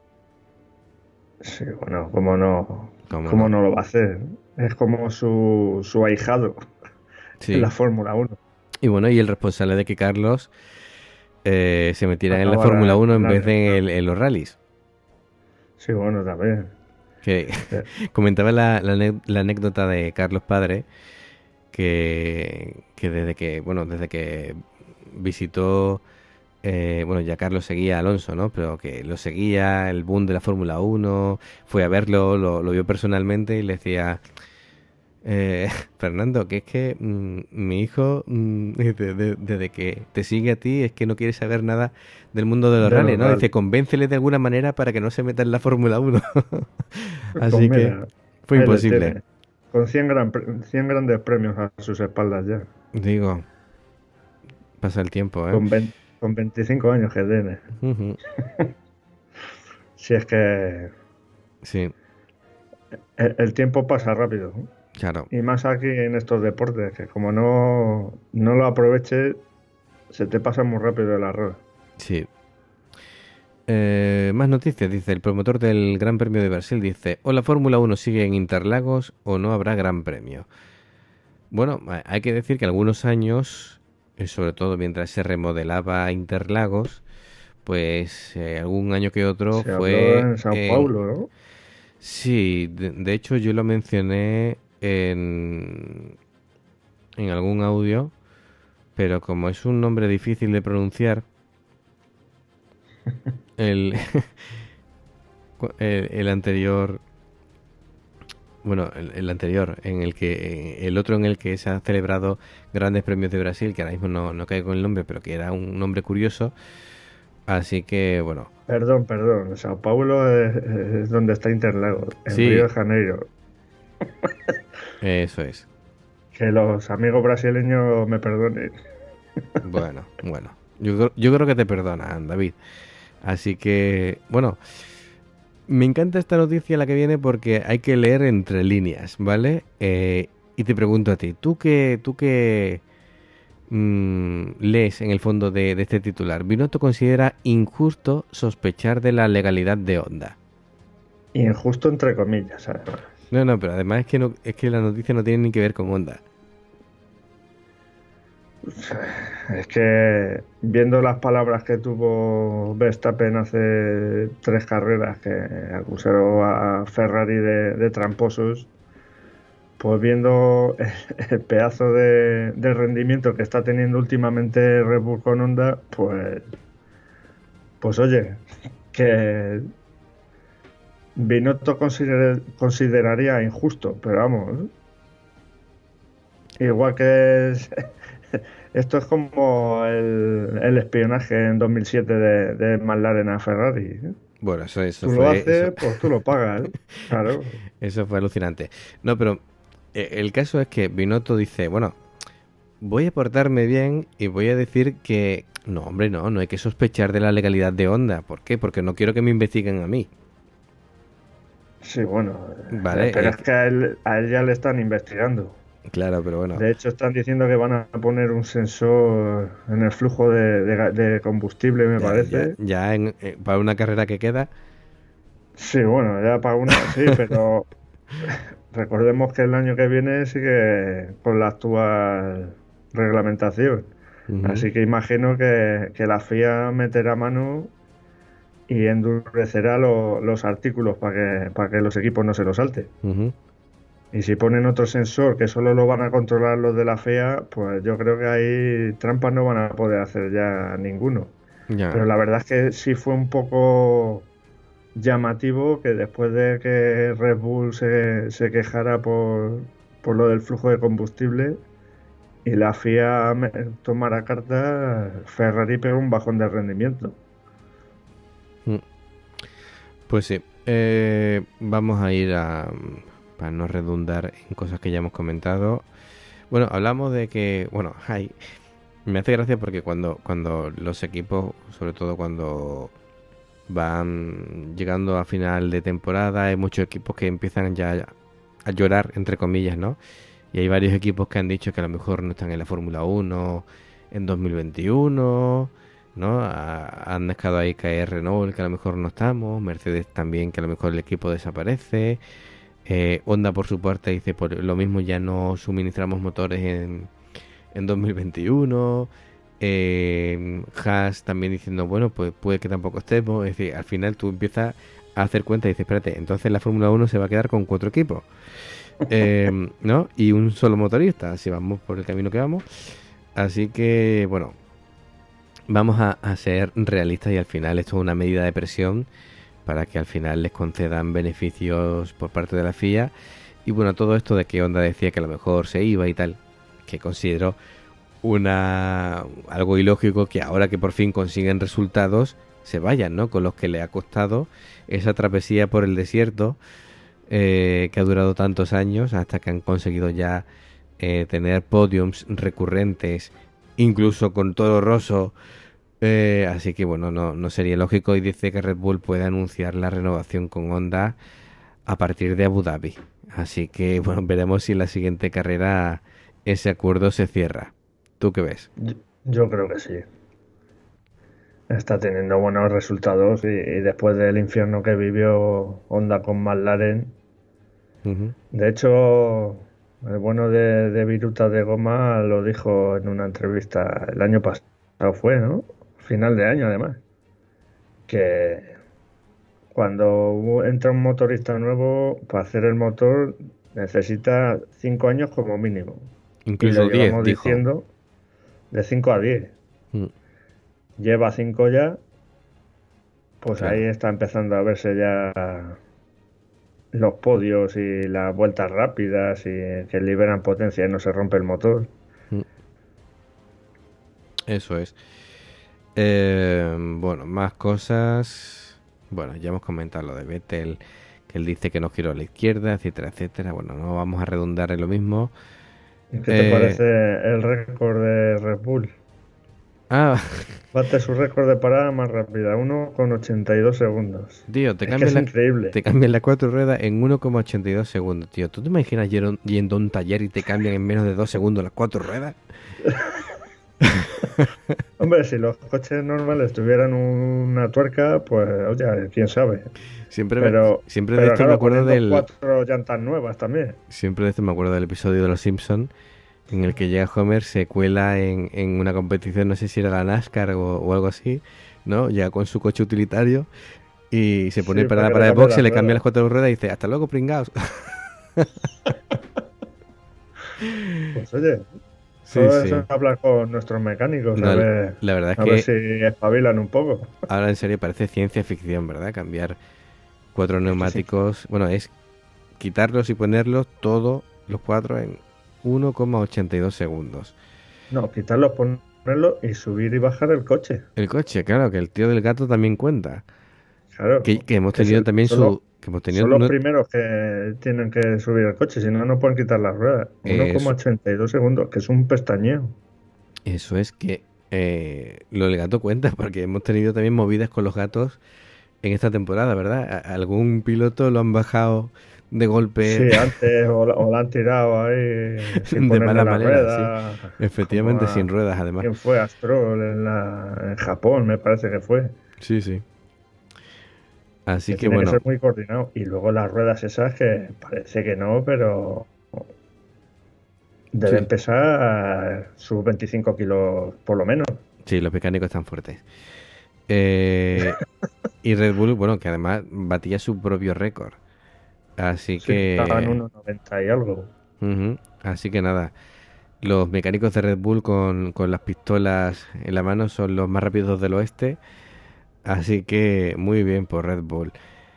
Sí, bueno, cómo no, ¿Cómo cómo no? no lo va a hacer. Es como su, su ahijado Sí. en la Fórmula uno. Y bueno, y el responsable de que Carlos eh, se metieran en la Acabara Fórmula uno en la- vez de en, en los rallies. Sí, bueno, también. Que comentaba la, la ane- la anécdota de Carlos Padre que, que desde que bueno desde que visitó eh, bueno, ya Carlos seguía a Alonso, ¿no? Pero que lo seguía el boom de la Fórmula uno, fue a verlo, lo, lo vio personalmente y le decía, eh, Fernando, que es que mm, mi hijo mm, desde, de- desde que te sigue a ti es que no quiere saber nada del mundo de los De los rallies, ¿no? rallies. Dice, convéncele de alguna manera para que no se meta en la Fórmula uno. Así Pues que mira, fue ahí le imposible. tiene. Con cien, gran pre- cien grandes premios a sus espaldas ya. Digo, pasa el tiempo, ¿eh? Con, veinte con veinticinco años que tiene. Ujú. Si es que Sí, el, el tiempo pasa rápido. claro. Y más aquí en estos deportes, que como no, no lo aproveches, se te pasa muy rápido el arroz. Sí. Eh, más noticias, dice el promotor del Gran Premio de Brasil, dice, o la Fórmula uno sigue en Interlagos o no habrá Gran Premio. Bueno, ha- hay que decir que algunos años, eh, sobre todo mientras se remodelaba Interlagos, pues eh, algún año que otro Se habló fue en Sao en... Paulo, ¿no? Sí, de, de hecho yo lo mencioné en, en algún audio, pero como es un nombre difícil de pronunciar, el, cu- el, el anterior, bueno, el, el anterior, en el que, el otro en el que se han celebrado grandes premios de Brasil, que ahora mismo no, no caigo en el nombre, pero que era un nombre curioso, así que bueno, Perdón, perdón. Sao Paulo es, es donde está Interlagos, en Sí. Río de Janeiro. eso es. Que los amigos brasileños me perdonen. Bueno, bueno, yo, creo- yo creo que te perdonan, David. Así que, bueno, me encanta esta noticia la que viene porque hay que leer entre líneas, ¿vale? Eh, y te pregunto a ti, ¿tú qué, tú qué mm, lees en el fondo de, de este titular? Binotto considera injusto sospechar de la legalidad de Honda. Injusto entre comillas, además. No, no, pero además es que, no, es que la noticia no tiene ni que ver con Honda. Es que viendo las palabras que tuvo Verstappen hace tres carreras, que acusaron a Ferrari de, de tramposos, pues viendo el, el pedazo de, de rendimiento que está teniendo últimamente Red Bull con Honda, pues, pues oye, que Binotto consider- consideraría injusto, pero vamos, igual que es... Esto es como el, el espionaje en dos mil siete de, de McLaren a Ferrari. ¿eh? Bueno, eso, eso Tú fue... lo haces, eso- pues tú lo pagas. ¿eh? Claro. Eso fue alucinante. No, pero eh, el caso es que Binotto dice, bueno, voy a portarme bien y voy a decir que... No, hombre, no, no hay que sospechar de la legalidad de Honda. ¿Por qué? Porque no quiero que me investiguen a mí. Sí, bueno. Vale, Pero eh, es que a él, a él ya le están investigando. Claro, pero bueno. De hecho, están diciendo que van a poner un sensor en el flujo de, de ga- de combustible, me ya, parece. ya- ya en- eh, para una carrera que queda... Sí, bueno, ya para una, sí, pero recordemos que el año que viene sigue con la actual reglamentación. Ujú. Así que imagino que, que la F I A meterá mano y endurecerá lo- los artículos para que, para que los equipos no se los salten. Ujú. Y si ponen otro sensor que solo lo van a controlar los de la F I A, pues yo creo que ahí trampas no van a poder hacer ya ninguno. Ya. Pero la verdad es que sí fue un poco llamativo que después de que Red Bull se, se quejara por, por lo del flujo de combustible y la F I A me- tomara carta, Ferrari pegó un bajón de rendimiento. Pues sí. Eh, vamos a ir a... Para no redundar en cosas que ya hemos comentado. Bueno, hablamos de que... Bueno, hay... Me hace gracia porque cuando, cuando los equipos, sobre todo cuando van llegando a final de temporada, hay muchos equipos que empiezan ya a llorar, entre comillas, ¿no? Y hay varios equipos que han dicho que a lo mejor no están en la Fórmula uno en dos mil veintiuno, ¿no? Ha- han dejado ahí caer Renault, que a lo mejor no estamos, Mercedes también, que a lo mejor el equipo desaparece. Eh, Honda, por su parte, dice, por lo mismo ya no suministramos motores en, en dos mil veintiuno. Eh, Haas también diciendo, bueno, pues puede que tampoco estemos. Es decir, al final tú empiezas a hacer cuenta y dices, espérate, entonces la Fórmula uno se va a quedar con cuatro equipos. Eh, ¿no? Y un solo motorista, si vamos por el camino que vamos. Así que, bueno, vamos a, a ser realistas y al final esto es una medida de presión para que al final les concedan beneficios por parte de la F I A. Y bueno, todo esto de que Honda decía que a lo mejor se iba y tal, que considero una algo ilógico que ahora que por fin consiguen resultados se vayan, ¿no? Con los que le ha costado esa travesía por el desierto eh, que ha durado tantos años hasta que han conseguido ya eh, tener podiums recurrentes, incluso con Toro Rosso. Eh, así que bueno, no, no sería lógico y dice que Red Bull puede anunciar la renovación con Honda a partir de Abu Dhabi. Así que bueno, veremos si en la siguiente carrera ese acuerdo se cierra. ¿Tú qué ves? Yo, yo creo que sí. Está teniendo buenos resultados y, y después del infierno que vivió Honda con McLaren. Uh-huh. De hecho, el bueno de, de Viruta de Goma lo dijo en una entrevista el año pasado, fue, ¿no? Final de año, además. Que cuando entra un motorista nuevo, para hacer el motor necesita cinco años como mínimo. Incluso y lo diez, llevamos dijo. diciendo de cinco a diez. Mm. Lleva cinco ya, pues Claro. ahí está empezando a verse ya los podios y las vueltas rápidas y que liberan potencia y no se rompe el motor. Mm. Eso es. Eh, bueno, más cosas. Bueno, ya hemos comentado lo de Vettel, que él dice que no quiero a la izquierda, etcétera, etcétera. Bueno, no vamos a redundar en lo mismo. ¿Y qué te Eh, parece el récord de Red Bull? Ah, Bate su récord de parada más rápida, uno con ochenta y dos segundos. tío, te Es que cambian es la, increíble. te cambian las cuatro ruedas en uno coma ochenta y dos segundos, tío. ¿Tú te imaginas yendo, yendo a un taller y te cambian en menos de dos segundos las cuatro ruedas? Hombre, si los coches normales tuvieran una tuerca, pues, oye, quién sabe. Siempre, Pero, me, siempre pero de esto claro, me acuerdo poniendo del cuatro llantas nuevas también. siempre de esto me acuerdo del episodio de Los Simpson en el que llega Homer, se cuela en, en una competición, no sé si era la NASCAR o, o algo así, ¿no? Llega con su coche utilitario y se pone Sí, parada para que para le el cambie box y las le cambia ruedas. las cuatro ruedas y dice, hasta luego, pringaos. Pues oye, Sí, todo sí. eso es hablar con nuestros mecánicos, No, a ver, la verdad es a que ver si espabilan un poco. ahora en serio parece ciencia ficción, ¿verdad? Cambiar cuatro neumáticos, bueno, es quitarlos y ponerlos todos los cuatro en uno coma ochenta y dos segundos. No, quitarlos, ponerlos y subir y bajar el coche. El coche, claro, que el tío del gato también cuenta. Claro. Que, que hemos que tenido son- también son su... los- Que hemos tenido Son los no- primeros que tienen que subir el coche, si no, no pueden quitar las ruedas. Eso. uno coma ochenta y dos segundos, que es un pestañeo. Eso es que eh, lo del gato cuenta, porque hemos tenido también movidas con los gatos en esta temporada, ¿verdad? A- algún piloto lo han bajado de golpe. Sí, antes, o, la- o la han tirado ahí sin De ponerle mala la manera, rueda. Efectivamente, como a- sin ruedas, además. ¿Quién fue? Astrol en, la, en Japón, me parece que fue. Sí, sí. Así Que que tiene bueno, que ser muy coordinado. Y luego las ruedas esas que parece que no, pero deben Sí. pesar sus veinticinco kilos por lo menos. sí, los mecánicos están fuertes. Eh, y Red Bull, bueno, que además batía su propio récord. Así Sí, que... estaban uno noventa y algo. Ujú. Así que nada, los mecánicos de Red Bull con, con las pistolas en la mano son los más rápidos del oeste. Así que muy bien por Red Bull.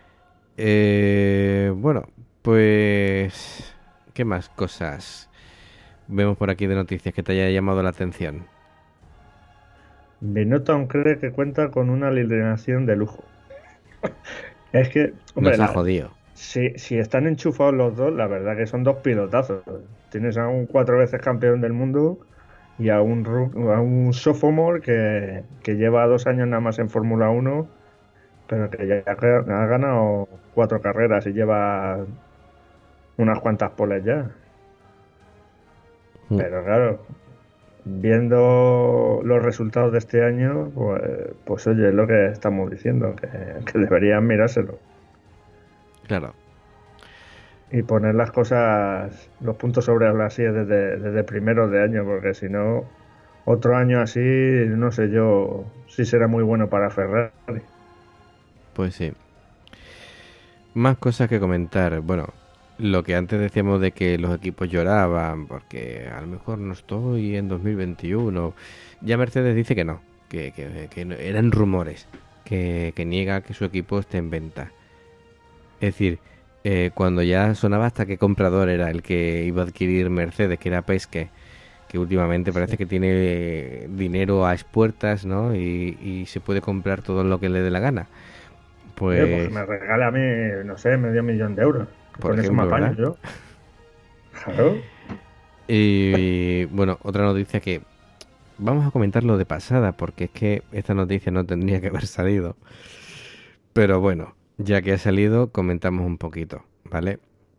Eh, bueno, pues... ¿Qué más cosas vemos por aquí de noticias que te haya llamado la atención? Binotton cree que cuenta con una alineación de lujo. Es que, hombre, Nos ha la- jodido. si, si están enchufados los dos, la verdad que son dos pilotazos. Tienes a un cuatro veces campeón del mundo y a un, ru- a un sophomore que, que lleva dos años nada más en Fórmula uno, pero que ya ha ganado cuatro carreras y lleva unas cuantas poles ya. Mm. Pero claro, viendo los resultados de este año, pues, pues oye, es lo que estamos diciendo, que, que deberían mirárselo Claro. y poner las cosas, los puntos sobre las sillas desde, desde primeros de año, porque si no, otro año así, no sé yo si será muy bueno para Ferrari. Pues sí. Más cosas que comentar. Bueno, lo que antes decíamos de que los equipos lloraban porque a lo mejor no estoy en dos mil veintiuno. Ya Mercedes dice que no, que, que, que no, eran rumores, que, que niega que su equipo esté en venta. Es decir, eh, cuando ya sonaba hasta qué comprador era el que iba a adquirir Mercedes, que era Penske, que últimamente parece que tiene dinero a expuertas, ¿no? Y, y se puede comprar todo lo que le dé la gana. Pues, eh, pues me regala a mí, no sé, medio millón de euros. por Con ejemplo, eso me apaño ¿verdad? yo. Claro. Y bueno, otra noticia que vamos a comentarlo de pasada, porque es que esta noticia no tendría que haber salido. Pero bueno, ya que ha salido, comentamos un poquito, ¿vale?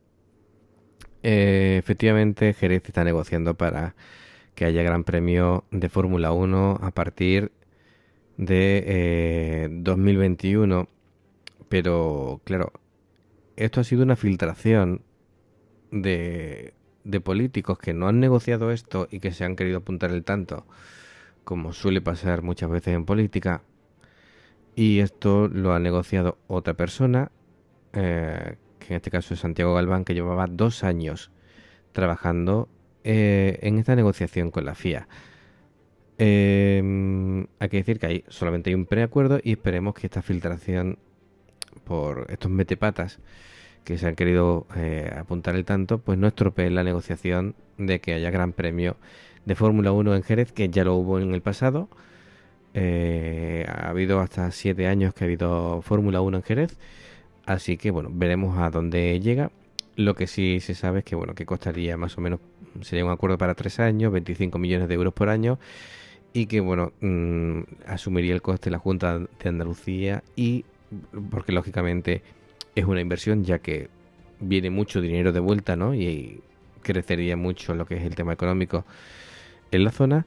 Eh, efectivamente, Jerez está negociando para que haya Gran Premio de Fórmula uno a partir de eh, dos mil veintiuno. Pero claro, esto ha sido una filtración de, de políticos que no han negociado esto y que se han querido apuntar el tanto, como suele pasar muchas veces en política. Y esto lo ha negociado otra persona, eh, que en este caso es Santiago Galván, que llevaba dos años trabajando eh, en esta negociación con la F I A. Eh, hay que decir que hay, solamente hay un preacuerdo y esperemos que esta filtración por estos metepatas que se han querido eh, apuntar el tanto, pues no estropee la negociación de que haya Gran Premio de Fórmula uno en Jerez, que ya lo hubo en el pasado. Eh, ha habido hasta siete años que ha habido Fórmula uno en Jerez, así que bueno, veremos a dónde llega. Lo que sí se sabe es que bueno, que costaría más o menos, sería un acuerdo para tres años, veinticinco millones de euros por año, y que bueno, mmm, asumiría el coste la Junta de Andalucía, y porque lógicamente es una inversión, ya que viene mucho dinero de vuelta, ¿no? Y crecería mucho lo que es el tema económico en la zona.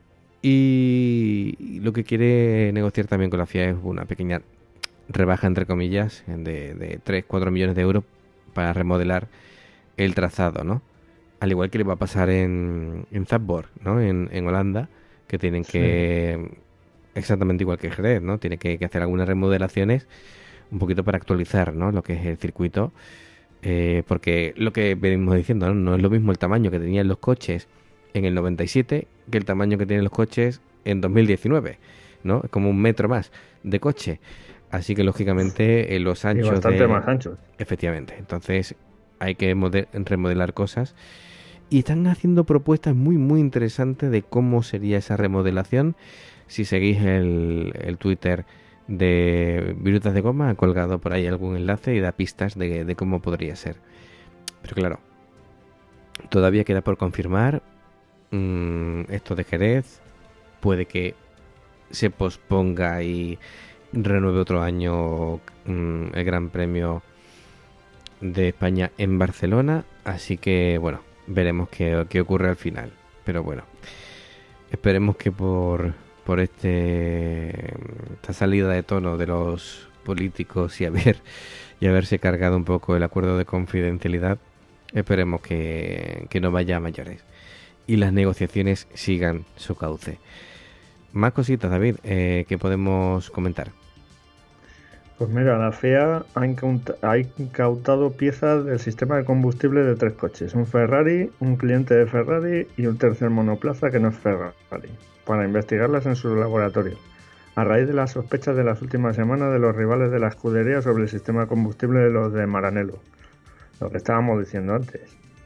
Y lo que quiere negociar también con la F I A es una pequeña rebaja, entre comillas, de, de tres cuatro millones de euros para remodelar el trazado, ¿no? Al igual que le va a pasar en, en Zandvoort, ¿no? En, en Holanda, que tienen que... Sí. Exactamente igual que Jerez, ¿no? Tiene que, que hacer algunas remodelaciones un poquito para actualizar, ¿no? Lo que es el circuito. Eh, porque lo que venimos diciendo, ¿no? No es lo mismo el tamaño que tenían los coches en el noventa y siete que el tamaño que tienen los coches en dos mil diecinueve, ¿no? Es como un metro más de coche. Así que, lógicamente, eh, los anchos... Y bastante de... más anchos. Efectivamente. Entonces, hay que model- remodelar cosas. Y están haciendo propuestas muy, muy interesantes de cómo sería esa remodelación. Si seguís el, el Twitter de Virutas de Goma, ha colgado por ahí algún enlace y da pistas de, de cómo podría ser. Pero claro, todavía queda por confirmar mmm, esto de Jerez. Puede que se posponga y renueve otro año mmm, el Gran Premio de España en Barcelona. Así que bueno, veremos qué, qué ocurre al final. Pero bueno, esperemos que por... por este esta salida de tono de los políticos y haber y haberse cargado un poco el acuerdo de confidencialidad, esperemos que, que no vaya a mayores y las negociaciones sigan su cauce. Más cositas, David, eh, que podemos comentar. Pues mira, la F I A ha, incauta, ha incautado piezas del sistema de combustible de tres coches, un Ferrari, un cliente de Ferrari y un tercer monoplaza que no es Ferrari, para investigarlas en su laboratorio, a raíz de las sospechas de las últimas semanas de los rivales de la escudería sobre el sistema de combustible de los de Maranello, lo que estábamos diciendo antes.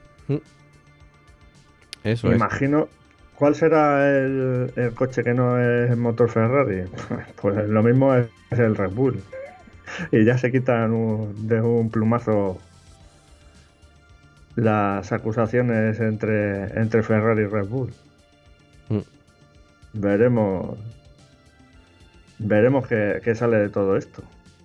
Eso Imagino, es. ¿Cuál será el, el coche que no es motor Ferrari? Pues lo mismo es el Red Bull, y ya se quitan un, de un plumazo las acusaciones entre, entre Ferrari y Red Bull. Mm. Veremos veremos qué, qué sale de todo esto.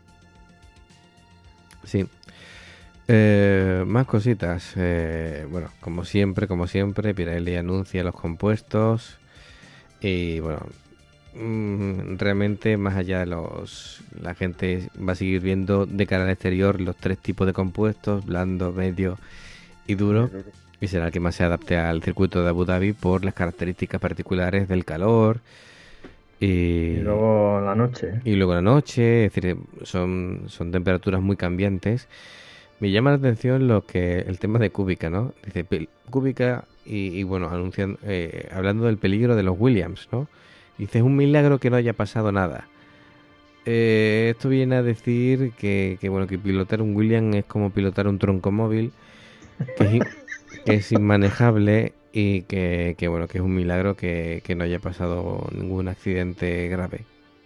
Sí. Eh, más cositas. Eh, bueno, como siempre, como siempre, Pirelli anuncia los compuestos. Y bueno, mmm, realmente más allá de los... La gente va a seguir viendo de cara al exterior los tres tipos de compuestos, blando, medio y duro. y será el que más se adapte al circuito de Abu Dhabi por las características particulares del calor y, Y luego la noche. y luego la noche, es decir, son, son temperaturas muy cambiantes. Me llama la atención lo que el tema de Kubica, ¿no? Dice pel- Kubica y, y bueno, anunciando, eh, hablando del peligro de los Williams, ¿no? Dice, es un milagro que no haya pasado nada. Eh, esto viene a decir que, que, bueno, que pilotar un Williams es como pilotar un troncomóvil, que es, in- que es inmanejable y que, que, bueno, que es un milagro que, que no haya pasado ningún accidente grave.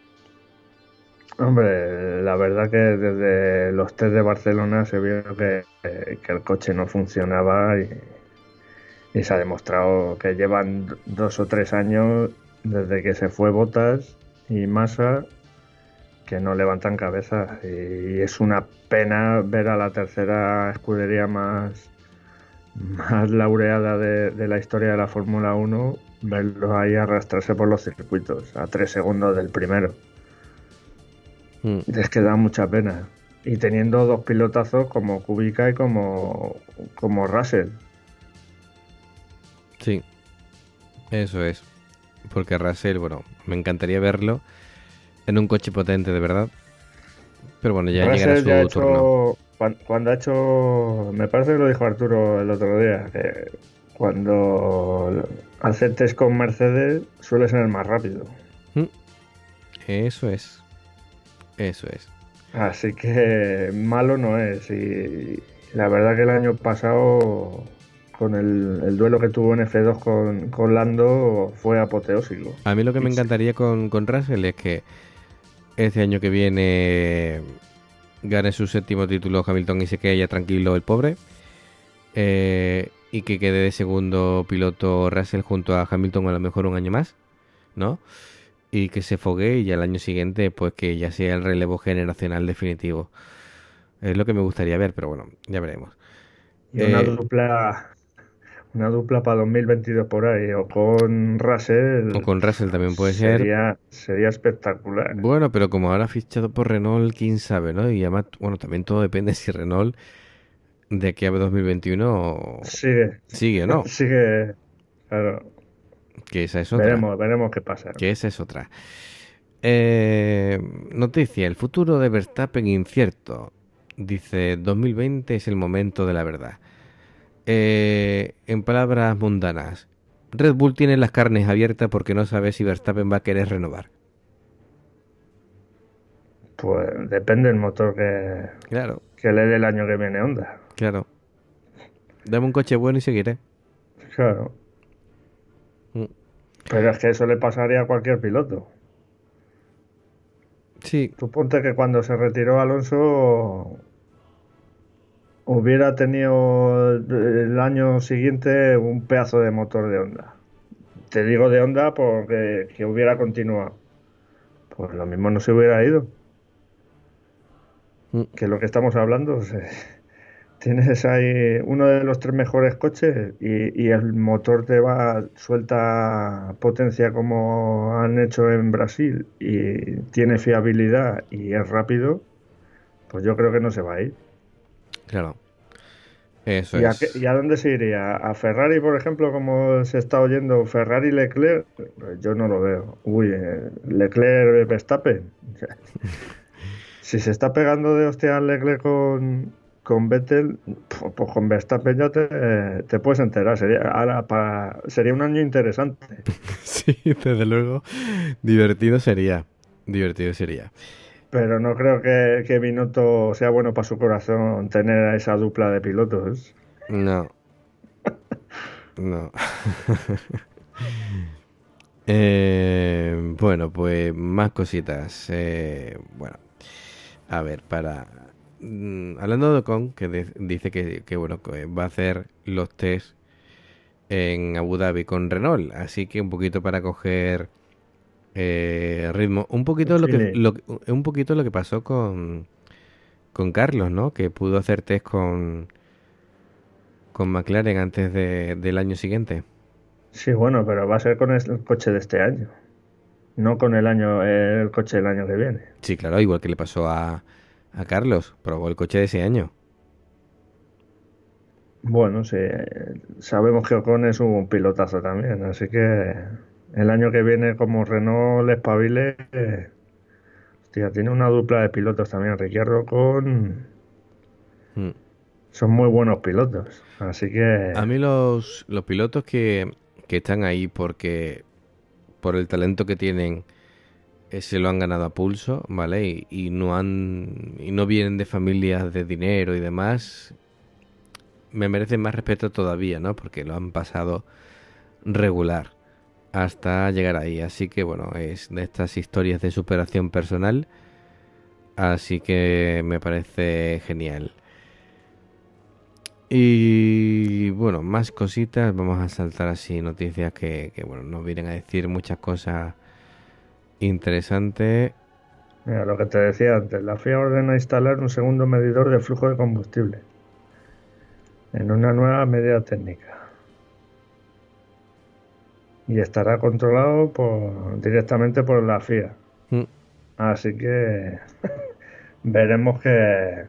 Hombre, la verdad que desde los test de Barcelona se vio que, eh, que el coche no funcionaba y, y se ha demostrado que llevan d- dos o tres años desde que se fue Bottas y Massa que no levantan cabeza y es una pena ver a la tercera escudería más, más laureada de, de la historia de la Fórmula uno, verlos ahí arrastrarse por los circuitos a tres segundos del primero. Mm, Es que da mucha pena. Y teniendo dos pilotazos como Kubica y como, como Russell. sí, eso es. Porque Russell, bueno, me encantaría verlo en un coche potente de verdad. Pero bueno, ya llegará Russell su ya ha turno. hecho, cuan- cuando ha hecho, me parece que lo dijo Arturo el otro día, que cuando hace test con Mercedes suele ser el más rápido. Mm, Eso es. Eso es. Así que malo no es. Y la verdad que el año pasado, con el, el duelo que tuvo en F dos con, con Lando, fue apoteósico. A mí lo que me Y- encantaría con, con Russell es que este año que viene gane su séptimo título Hamilton y se quede ya tranquilo el pobre. Eh, y que quede de segundo piloto Russell junto a Hamilton a lo mejor un año más, ¿no? Y que se fogue y ya el año siguiente pues que ya sea el relevo generacional definitivo. Es lo que me gustaría ver, pero bueno, ya veremos. Y una Eh, dupla, una dupla para dos mil veintidós por ahí, o con Russell, o con Russell también puede ser. sería, sería espectacular. Bueno, pero como ahora ha fichado por Renault, quién sabe, ¿no? Y además, bueno, también todo depende si Renault de aquí a dos mil veintiuno Sigue, sigue o no. sigue, claro, Que esa es otra. veremos, veremos qué pasa. Que esa es otra. Eh, noticia, el futuro de Verstappen incierto. Dice, dos mil veinte es el momento de la verdad. Eh, en palabras mundanas, Red Bull tiene las carnes abiertas porque no sabe si Verstappen va a querer renovar. Pues depende del motor que, Claro, que le dé el año que viene Honda. claro. Dame un coche bueno y seguiré. Claro. Mm. Pero es que eso le pasaría a cualquier piloto. Sí, Tú ponte que cuando se retiró Alonso hubiera tenido el año siguiente un pedazo de motor de Honda. Te digo de Honda porque que hubiera continuado. Pues lo mismo no se hubiera ido. Mm. Que es lo que estamos hablando. se- Tienes ahí uno de los tres mejores coches y, y el motor te va, suelta potencia como han hecho en Brasil y tiene fiabilidad y es rápido, pues yo creo que no se va a ir. claro. Eso ¿Y a, es. qué- y a dónde se iría? ¿A Ferrari, por ejemplo, como se está oyendo? ¿Ferrari Leclerc? Pues yo no lo veo. Uy, eh, Leclerc Verstappen. Si se está pegando de hostia Leclerc con, con Vettel, pues pues con Verstappen ya te, te puedes enterar. Sería, ahora para, sería un año interesante. Sí, desde luego. Divertido sería. Divertido sería. Pero no creo que, que Binotto sea bueno para su corazón tener a esa dupla de pilotos. No. No. Eh, bueno, pues más cositas. Eh, bueno, a ver, para... mm, hablando de Ocon, que de- dice que, que, bueno, que va a hacer los test en Abu Dhabi con Renault. Así que un poquito para coger eh, ritmo. Un poquito lo que, Feeling. lo, que- un poquito lo que pasó con, con Carlos, ¿no? Que pudo hacer test con, con McLaren antes de- del año siguiente. Sí, bueno, pero va a ser con el coche de este año, no con el año, el coche del año que viene. Sí, claro, igual que le pasó a, a Carlos. Probó el coche de ese año. Bueno, sí, eh, sabemos que Ocon es un pilotazo también, así que el año que viene, como Renault le espabile, eh, hostia, tiene una dupla de pilotos también, Ricciardo Ocon, Mm. son muy buenos pilotos, así que A mí los, los pilotos que, que están ahí porque por el talento que tienen eh, se lo han ganado a pulso, ¿vale? Y, y no han y no vienen de familias de dinero y demás, me merecen más respeto todavía, ¿no? Porque lo han pasado regular hasta llegar ahí. Así que bueno, es de estas historias de superación personal. Así que me parece genial. Y bueno, más cositas. Vamos a saltar así noticias que, que bueno, nos vienen a decir muchas cosas interesantes. mira, lo que te decía antes, la F I A ordena instalar un segundo medidor de flujo de combustible en una nueva medida técnica y estará controlado por, directamente por la F I A. Mm, Así que veremos que,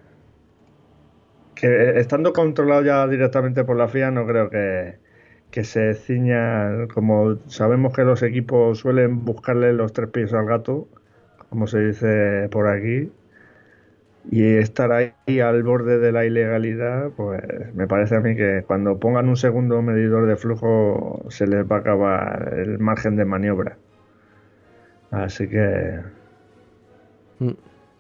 que estando controlado ya directamente por la F I A, no creo que, que se ciña, como sabemos que los equipos suelen buscarle los tres pies al gato, como se dice por aquí, y estar ahí al borde de la ilegalidad, pues me parece a mí que cuando pongan un segundo medidor de flujo se les va a acabar el margen de maniobra. Así que mm.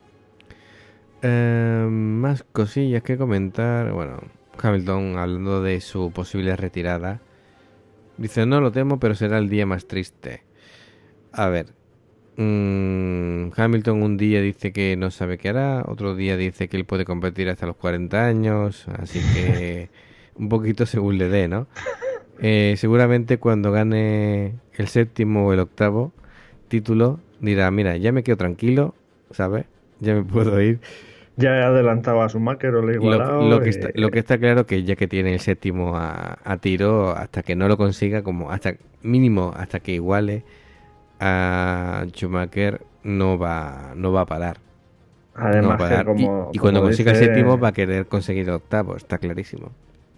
Eh, más cosillas que comentar. Bueno, Hamilton hablando de su posible retirada. Dice, no lo temo, pero será el día más triste. A ver. mmm, Hamilton un día dice que no sabe qué hará. Otro día dice que él puede competir hasta los cuarenta años. Así que un poquito según le dé, ¿no? Eh, seguramente cuando gane el séptimo o el octavo título dirá, mira, ya me quedo tranquilo, ¿sabes? Ya me puedo ir. ya he adelantado a Schumacher o le he Lo, igualado. lo que y- está, lo que está claro que ya que tiene el séptimo a, a tiro, hasta que no lo consiga, como hasta mínimo hasta que iguale a Schumacher, no va, no va a parar. No va a Además que parar. Y, como, y cuando como consiga el dice, séptimo va a querer conseguir el octavo, está clarísimo.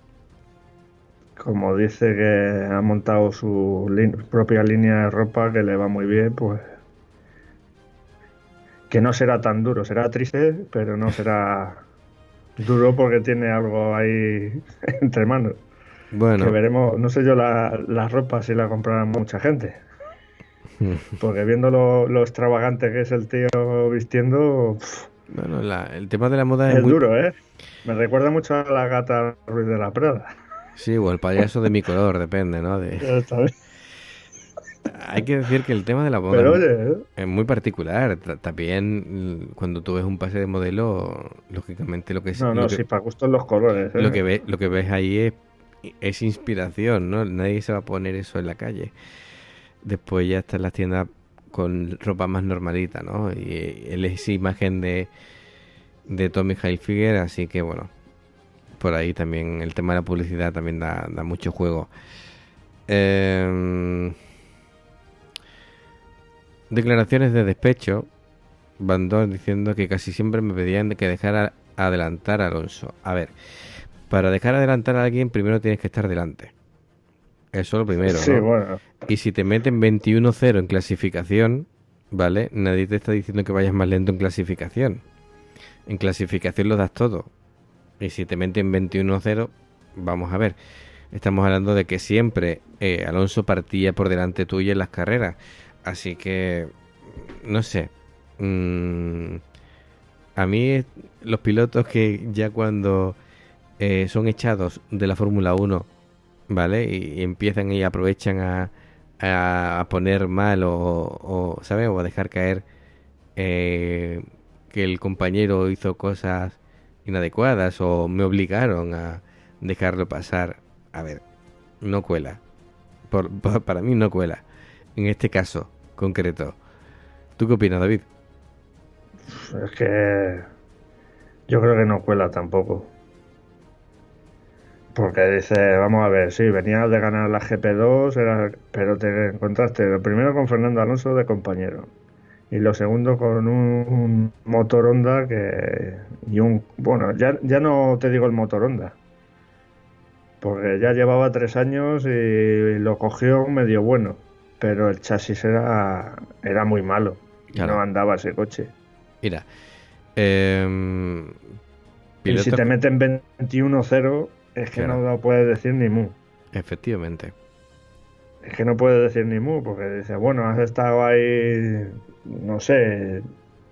como dice que ha montado su lin- propia línea de ropa que le va muy bien, pues que no será tan duro, será triste, pero no será duro porque tiene algo ahí entre manos. Que Bueno, veremos, no sé yo la, la ropa si la comprará mucha gente, porque viendo lo, lo extravagante que es el tío vistiendo, pf, bueno la- el tema de la moda es es muy... duro, ¿eh? Me recuerda mucho a la gata Ruiz de la Prada. Sí, o el payaso de mi color, depende, ¿no? De... Ya sabes. Hay que decir que el tema de la moda Pero es, oye, ¿eh? es muy particular. Ta- También mm, cuando tú ves un pase de modelo, lógicamente lo que es, No, lo no, que, sí, para gustos los colores, lo que ¿eh? ves, lo que ves ahí es, es inspiración, ¿no? Nadie se va a poner eso en la calle. Después ya están las tiendas con ropa más normalita, ¿no? Y él es imagen de, de Tommy Hilfiger, así que bueno, por ahí también el tema de la publicidad también da, da mucho juego. Em, declaraciones de despecho. Van Dorn diciendo que casi siempre me pedían de que dejara adelantar a Alonso. A ver, para dejar adelantar a alguien primero tienes que estar delante. Eso lo primero, Sí, ¿no? bueno, Y si te meten veintiuno cero en clasificación, ¿vale? Nadie te está diciendo que vayas más lento en clasificación. En clasificación lo das todo. Y si te meten veintiuno cero, vamos a ver. Estamos hablando de que siempre eh, Alonso partía por delante tuyo en las carreras. Así que, no sé. Mm, a mí los pilotos que ya cuando eh, son echados de la Fórmula uno, ¿vale? Y, y empiezan y aprovechan a, a, a poner mal o, o, ¿sabes? O a dejar caer eh, que el compañero hizo cosas inadecuadas o me obligaron a dejarlo pasar. A ver, no cuela. Por, por- para mí no cuela. En este caso concreto. ¿Tú qué opinas, David? es que yo creo que no cuela tampoco. Porque dice, vamos a ver, sí, venías de ganar la G P dos, era- pero te encontraste lo primero con Fernando Alonso de compañero. Y lo segundo con un, un motor Honda que. Y un. Bueno, ya, ya no te digo el motor Honda. porque ya llevaba tres años y lo cogió medio bueno, pero el chasis era, era muy malo. Claro. No andaba ese coche. Mira, eh, y si te meten veintiuno cero, es que claro. no lo puedes decir ni mu. Efectivamente. Es que no puedes decir ni mu, porque dices, bueno, has estado ahí, no sé,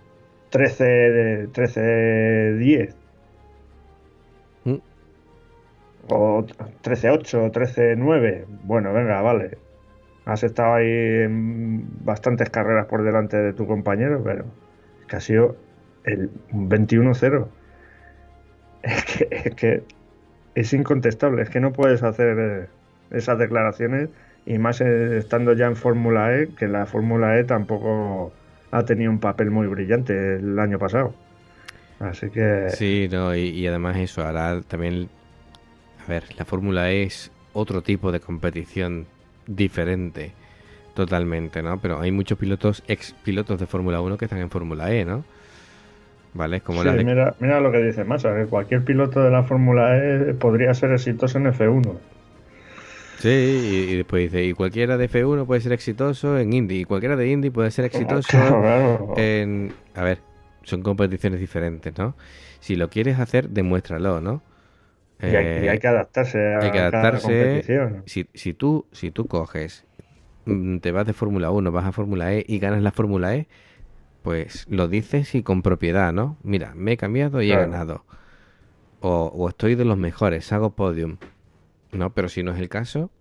trece diez. ¿Mm? O trece ocho, trece nueve. Bueno, venga, vale. Has estado ahí en bastantes carreras por delante de tu compañero, pero es que ha sido el veintiuno cero. Es que, es que es incontestable, es que no puedes hacer esas declaraciones, y más estando ya en Fórmula E, que la Fórmula E tampoco ha tenido un papel muy brillante el año pasado. Así que... Sí, no, y, y además eso, ahora también... A ver, la Fórmula E es otro tipo de competición diferente, totalmente, ¿no? Pero hay muchos pilotos, ex pilotos de Fórmula uno que están en Fórmula E, ¿no? ¿Vale? Como sí, la de... mira, mira lo que dice Massa, que cualquier piloto de la Fórmula E podría ser exitoso en F uno. Sí, y, y después dice, y cualquiera de F uno puede ser exitoso en Indy, y cualquiera de Indy puede ser exitoso claro, claro. en... A ver, son competiciones diferentes, ¿no? Si lo quieres hacer, demuéstralo, ¿no? Y hay, eh, y hay que adaptarse a hay que adaptarse, cada competición. Si, si, tú, si tú coges, te vas de Fórmula uno, vas a Fórmula E y ganas la Fórmula E, pues lo dices y con propiedad, ¿no? Mira, me he cambiado y claro. he ganado. O, o estoy de los mejores, hago podium. No, pero si no es el caso...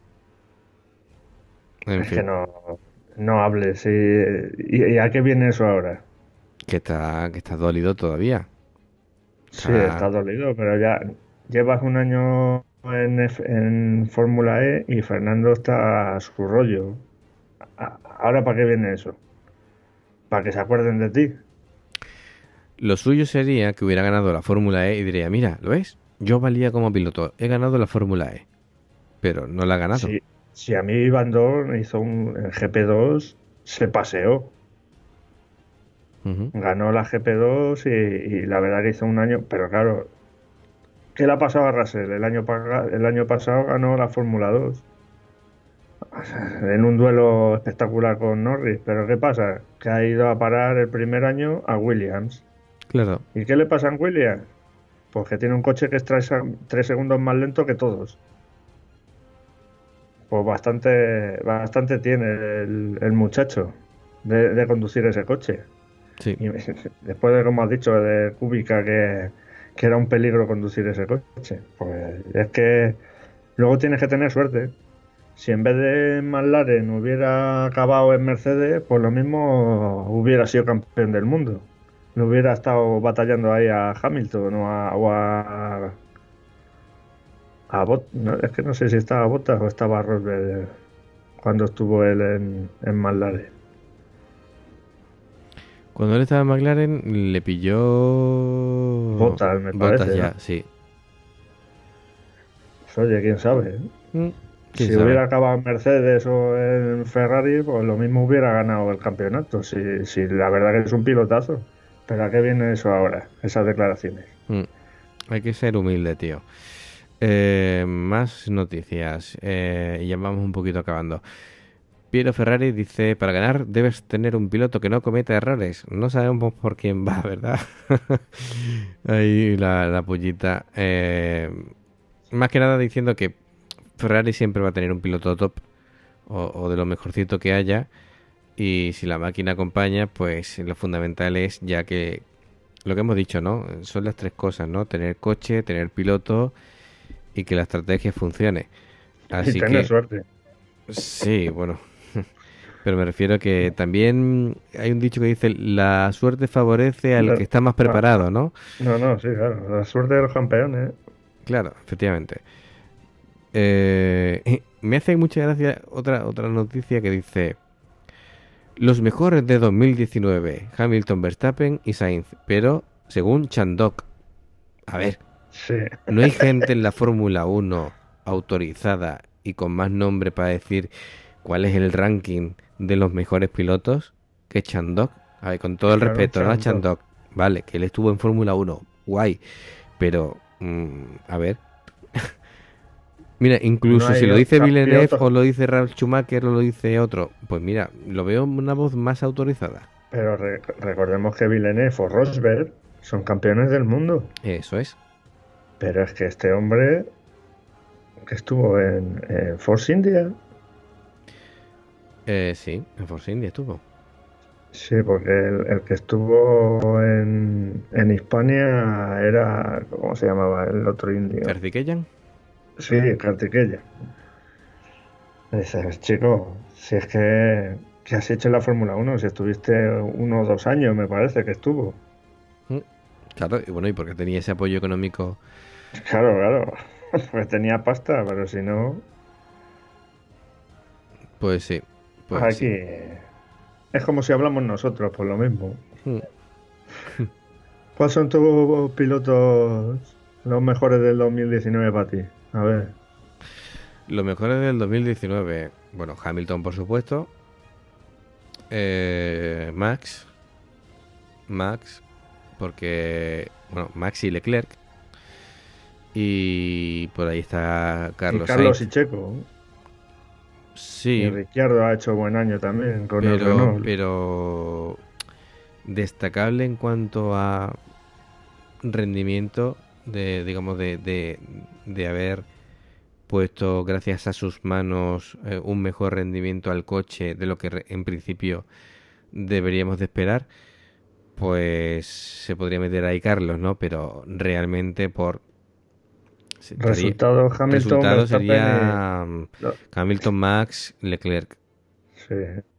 En es fin. que no, no hables. ¿Y, y a qué viene eso ahora? Que está, que está dolido todavía. Sí, ah. está dolido, pero ya llevas un año en, en Fórmula E y Fernando está a su rollo. ¿Ahora para qué viene eso? ¿Para que se acuerden de ti? Lo suyo sería que hubiera ganado la Fórmula E y diría, mira, ¿lo ves? Yo valía como piloto, he ganado la Fórmula E, pero no la ha ganado. Si, si a mí Van Dorn hizo un en G P dos, se paseó. Uh-huh. Ganó la G P dos y, y la verdad que hizo un año, pero claro, ¿qué le ha pasado a Russell? El año, el año pasado ganó la Fórmula dos en un duelo espectacular con Norris, pero ¿qué pasa? Que ha ido a parar el primer año a Williams. Claro. ¿Y qué le pasa a Williams? Pues que tiene un coche que es tres, tres segundos más lento que todos. Pues bastante, bastante tiene el, el muchacho de, de conducir ese coche. Sí. Y después de, como has dicho, de Kubica, que, que era un peligro conducir ese coche. Pues es que luego tienes que tener suerte. Si en vez de McLaren hubiera acabado en Mercedes, pues lo mismo hubiera sido campeón del mundo. No hubiera estado batallando ahí a Hamilton o a... O a, a Bot, no, es que no sé si estaba Bottas o estaba Rosberg cuando estuvo él en, en McLaren. Cuando él estaba en McLaren le pilló... Bottas, me Bottas parece. ya, ¿no? sí. Pues oye, quién sabe. ¿eh? Mm, si sabe? hubiera acabado en Mercedes o en Ferrari, pues lo mismo hubiera ganado el campeonato. Si, si la verdad que es un pilotazo. Pero ¿a qué viene eso ahora? Esas declaraciones. Mm, hay que ser humilde, tío. Eh, más noticias. Eh, y ya vamos un poquito acabando. Piero Ferrari dice, para ganar debes tener un piloto que no cometa errores. No sabemos por quién va, ¿verdad? Ahí la, la pollita. Eh, más que nada diciendo que Ferrari siempre va a tener un piloto top o, o de lo mejorcito que haya. Y si la máquina acompaña, pues lo fundamental es, ya que lo que hemos dicho, ¿no? Son las tres cosas, ¿no? Tener coche, tener piloto y que la estrategia funcione. Así y tener que, suerte. Sí, bueno. Pero me refiero a que también hay un dicho que dice, la suerte favorece al no, que está más preparado, ¿no? No, no, sí, claro. La suerte de los campeones. Claro, efectivamente. Eh, me hace mucha gracia otra, otra noticia que dice... Los mejores de dos mil diecinueve, Hamilton, Verstappen y Sainz, pero según Chandok. A ver, sí. ¿No hay gente en la Fórmula uno autorizada y con más nombre para decir cuál es el ranking de los mejores pilotos que Chandok? A ver, con todo el Claro, respeto, ¿no? A Chandok. Chandok. Vale, que él estuvo en Fórmula uno, guay, pero, mm, a ver, ¿no hay gente en la Fórmula uno autorizada y con más nombre para decir cuál es el ranking de los mejores pilotos que Chandok? A ver, con todo el respeto, ¿no? A Chandok. Vale, que él estuvo en Fórmula uno, guay, pero, mm, a ver, Mira, incluso No hay si lo dice campeonato. Villeneuve o lo dice Ralf Schumacher o lo dice otro, pues mira, lo veo una voz más autorizada. Pero re- recordemos que Villeneuve o Rosberg son campeones del mundo. Eso es. Pero es que este hombre que estuvo en, en Force India. Eh, sí, en Force India estuvo. Sí, porque el, el que estuvo en, en Hispania era, ¿cómo se llamaba el otro indio? Karthikeyan. Sí, Kartikeya. Dices, chico, si es que, ¿qué has hecho en la Fórmula uno? Si estuviste uno o dos años, me parece que estuvo. Mm, Claro, y bueno, y porque tenía ese apoyo económico. Claro, claro. Pues tenía pasta, pero si no, Pues sí, pues aquí sí. es como si hablamos nosotros, por lo mismo. Mm. ¿Cuáles son tus pilotos los mejores del dos mil diecinueve para ti? A ver. Los mejores del dos mil diecinueve. Bueno, Hamilton, por supuesto. Eh, Max. Max. Porque, bueno, Max y Leclerc. Y por ahí está Carlos y Carlos Sainz. y Checo. Y Sí, Ricciardo ha hecho buen año también con el pero, Renault. pero destacable en cuanto a rendimiento de, digamos, de, de, de haber puesto gracias a sus manos eh, un mejor rendimiento al coche de lo que re- en principio deberíamos de esperar, pues se podría meter ahí Carlos, ¿no? Pero realmente por se- estaría- Resultado Hamilton, resultado Verstappen sería mm, y... no, Hamilton, Max, Leclerc. sí,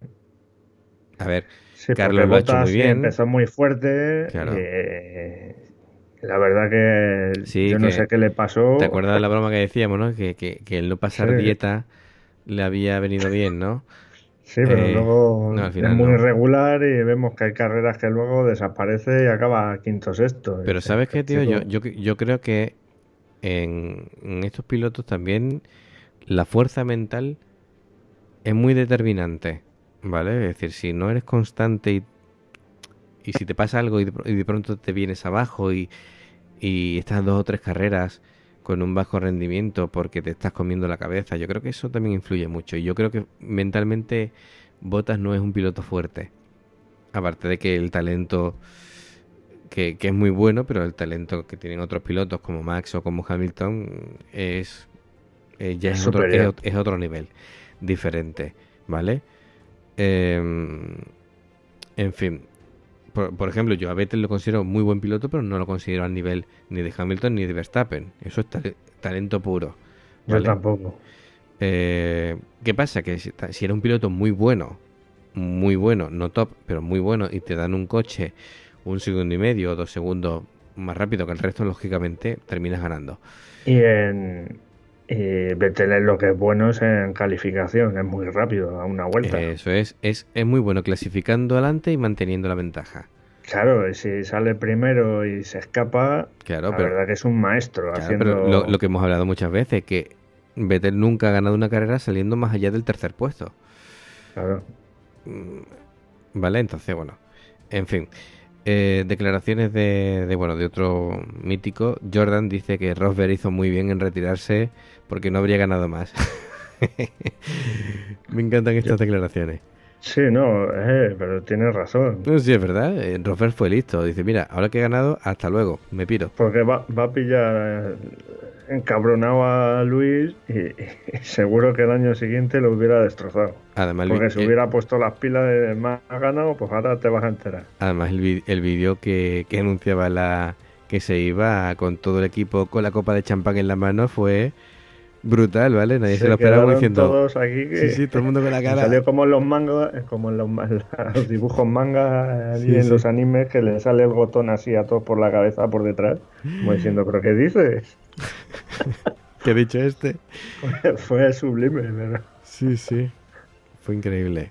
A ver, sí, Carlos porque lo ha hecho Bottas muy sí bien. empezó muy fuerte. Claro. eh, la verdad que Sí, yo no que- sé qué le pasó. ¿Te acuerdas de la broma que decíamos, no? Que, que, que el no pasar Sí. dieta le había venido bien, ¿no? Sí, pero Eh, luego no, al es final muy no. irregular y vemos que hay carreras que luego desaparece y acaba quinto sexto. Pero Dices, ¿sabes qué, tío? Yo, chico, yo, yo creo que en, en estos pilotos también la fuerza mental es muy determinante, ¿vale? Es decir, si no eres constante y, y si te pasa algo y de, pr- y de pronto te vienes abajo y, y estás dos o tres carreras con un bajo rendimiento porque te estás comiendo la cabeza, yo creo que eso también influye mucho. Y yo creo que mentalmente Bottas no es un piloto fuerte. Aparte de que el talento, que, que es muy bueno, pero el talento que tienen otros pilotos como Max o como Hamilton es, eh, ya Es es otro, es, superior. ot- es otro nivel diferente, ¿vale? Em, en fin, por, por ejemplo, yo a Vettel lo considero muy buen piloto, pero no lo considero al nivel ni de Hamilton ni de Verstappen. Eso es tale- talento puro, Yo ¿vale? tampoco. Eh, ¿qué pasa? Que si, ta- si eres un piloto muy bueno, muy bueno, no top, pero muy bueno, y te dan un coche un segundo y medio o dos segundos más rápido que el resto, lógicamente terminas ganando. Y en y Vettel es lo que es bueno es en calificación, es muy rápido a una vuelta. Eso es, es, es muy bueno clasificando adelante y manteniendo la ventaja. Claro, y si sale primero y se escapa, Claro, la pero, verdad que es un maestro claro, haciendo. pero lo, lo que hemos hablado muchas veces, que Vettel nunca ha ganado una carrera saliendo más allá del tercer puesto. Claro. ¿Vale? Entonces, bueno, en fin. Eh, declaraciones de, de, bueno, de otro mítico. Jordan dice que Rosberg hizo muy bien en retirarse porque no habría ganado más. Me encantan estas declaraciones. Sí, no, eh, pero tienes razón. No, sí, es verdad. eh, Rosberg fue listo. Dice, mira, ahora que he ganado, hasta luego, me piro. Porque va, va a pillar eh, encabronado a Luis y, y seguro que el año siguiente lo hubiera destrozado. Además, el, Porque vi- si el- hubiera puesto las pilas de más ha ganado, pues ahora te vas a enterar. además el, vi- el vídeo que, que anunciaba la que se iba con todo el equipo con la copa de champán en la mano fue brutal, ¿vale? Nadie se, lo esperaba como quedaron diciendo... todos aquí que Sí, sí, todo el mundo con la me cara... salió como en los mangas, como en los, los dibujos mangas Sí, y en sí. los animes que le sale el botón así a todos por la cabeza por detrás, como diciendo, ¿pero qué dices? ¿Qué ha dicho este? Fue sublime, pero... Sí, sí. Fue increíble.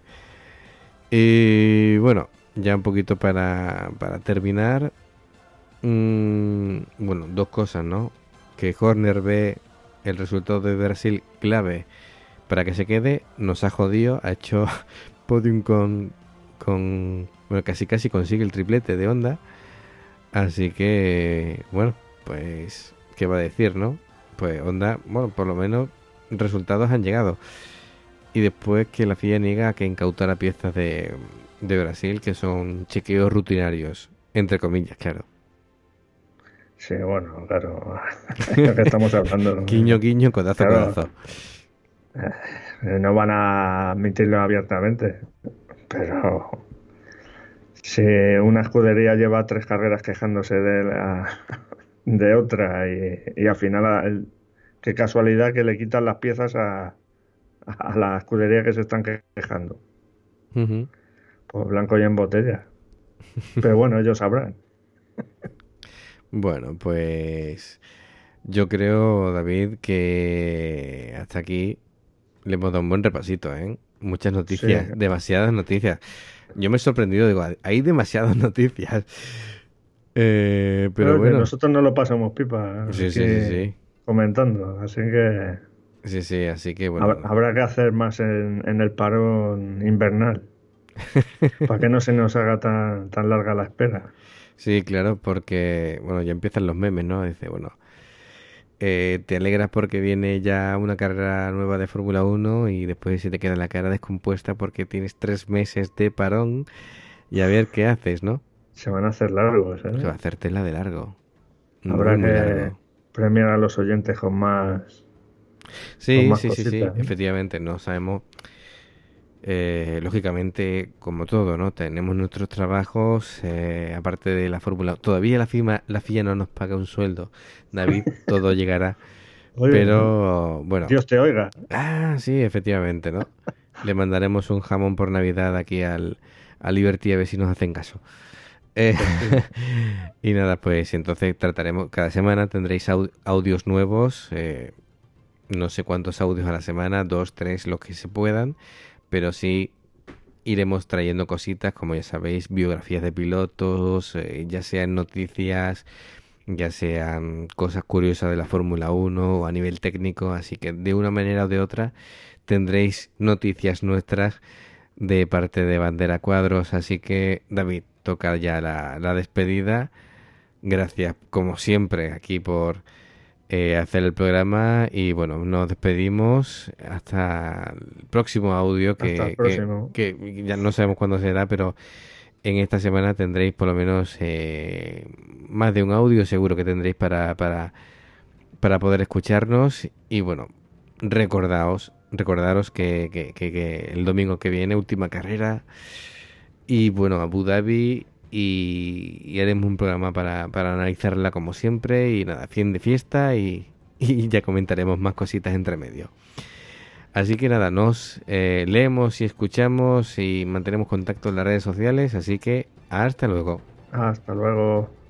Y bueno, ya un poquito para, para terminar. Mm, bueno, dos cosas, ¿no? Que Horner ve el resultado de Brasil clave para que se quede. Nos ha jodido. Ha hecho podium con... con bueno, casi casi consigue el triplete de Honda. Así que, bueno, pues... ¿qué va a decir, no? Pues Honda, bueno, por lo menos resultados han llegado. Y después que la F I A niega que incautara piezas de, de Brasil, que son chequeos rutinarios, entre comillas, claro. Sí, bueno, claro, lo que estamos hablando. Guiño, guiño, codazo, Claro. codazo. Eh, No van a admitirlo abiertamente, pero si una escudería lleva tres carreras quejándose de, la, de otra y, y al final, a- el- qué casualidad que le quitan las piezas a, a la escudería que se están quejando. Ujú. Pues blanco y en botella. Pero bueno, ellos sabrán. Bueno, pues yo creo, David, que hasta aquí le hemos dado un buen repasito, ¿eh? Muchas noticias, Sí. demasiadas noticias. Yo me he sorprendido, digo, hay demasiadas noticias. Eh, pero Oye, bueno, nosotros no lo pasamos pipa sí, aquí sí, sí, sí. comentando, así que Sí, sí, así que bueno. hab- habrá que hacer más en, en el parón invernal, para que no se nos haga tan, tan larga la espera. Sí, claro, porque, bueno, ya empiezan los memes, ¿no? Dice, bueno, eh, te alegras porque viene ya una carrera nueva de Fórmula uno y después se te queda la cara descompuesta porque tienes tres meses de parón y a ver qué haces, ¿no? Se van a hacer largos, ¿eh? Se va a hacer tela de largo. Habrá Muy, muy que largo. premiar a los oyentes con más, con Sí, más sí, sí, sí, cositas, ¿eh? efectivamente, no sabemos. Eh, lógicamente, como todo, ¿no? Tenemos nuestros trabajos, eh, aparte de la fórmula. Todavía la FIMA, la F I A no nos paga un sueldo. David, todo llegará. Oye, Pero, bueno. Dios te oiga. Ah, sí, efectivamente, ¿no? Le mandaremos un jamón por Navidad aquí al, al Liberty a ver si nos hacen caso. Eh, y nada, pues entonces trataremos, cada semana tendréis au- audios nuevos, eh, no sé cuántos audios a la semana, dos, tres, los que se puedan, pero sí iremos trayendo cositas, como ya sabéis, biografías de pilotos, eh, ya sean noticias, ya sean cosas curiosas de la Fórmula uno o a nivel técnico, así que de una manera o de otra tendréis noticias nuestras de parte de Bandera Cuadros, así que David, toca ya la, la despedida. Gracias, como siempre, aquí por eh, hacer el programa y bueno, nos despedimos hasta el próximo audio Hasta el que, que, próximo. que ya no sabemos cuándo será, pero en esta semana tendréis por lo menos eh, más de un audio seguro que tendréis para, para, para poder escucharnos y bueno, recordaos, recordaros que, que, que, que el domingo que viene, última carrera y bueno, Abu Dhabi y, y haremos un programa para, para analizarla como siempre y nada, fin de fiesta y, y ya comentaremos más cositas entre medio. Así que nada, nos eh, leemos y escuchamos y mantenemos contacto en las redes sociales, así que hasta luego. Hasta luego.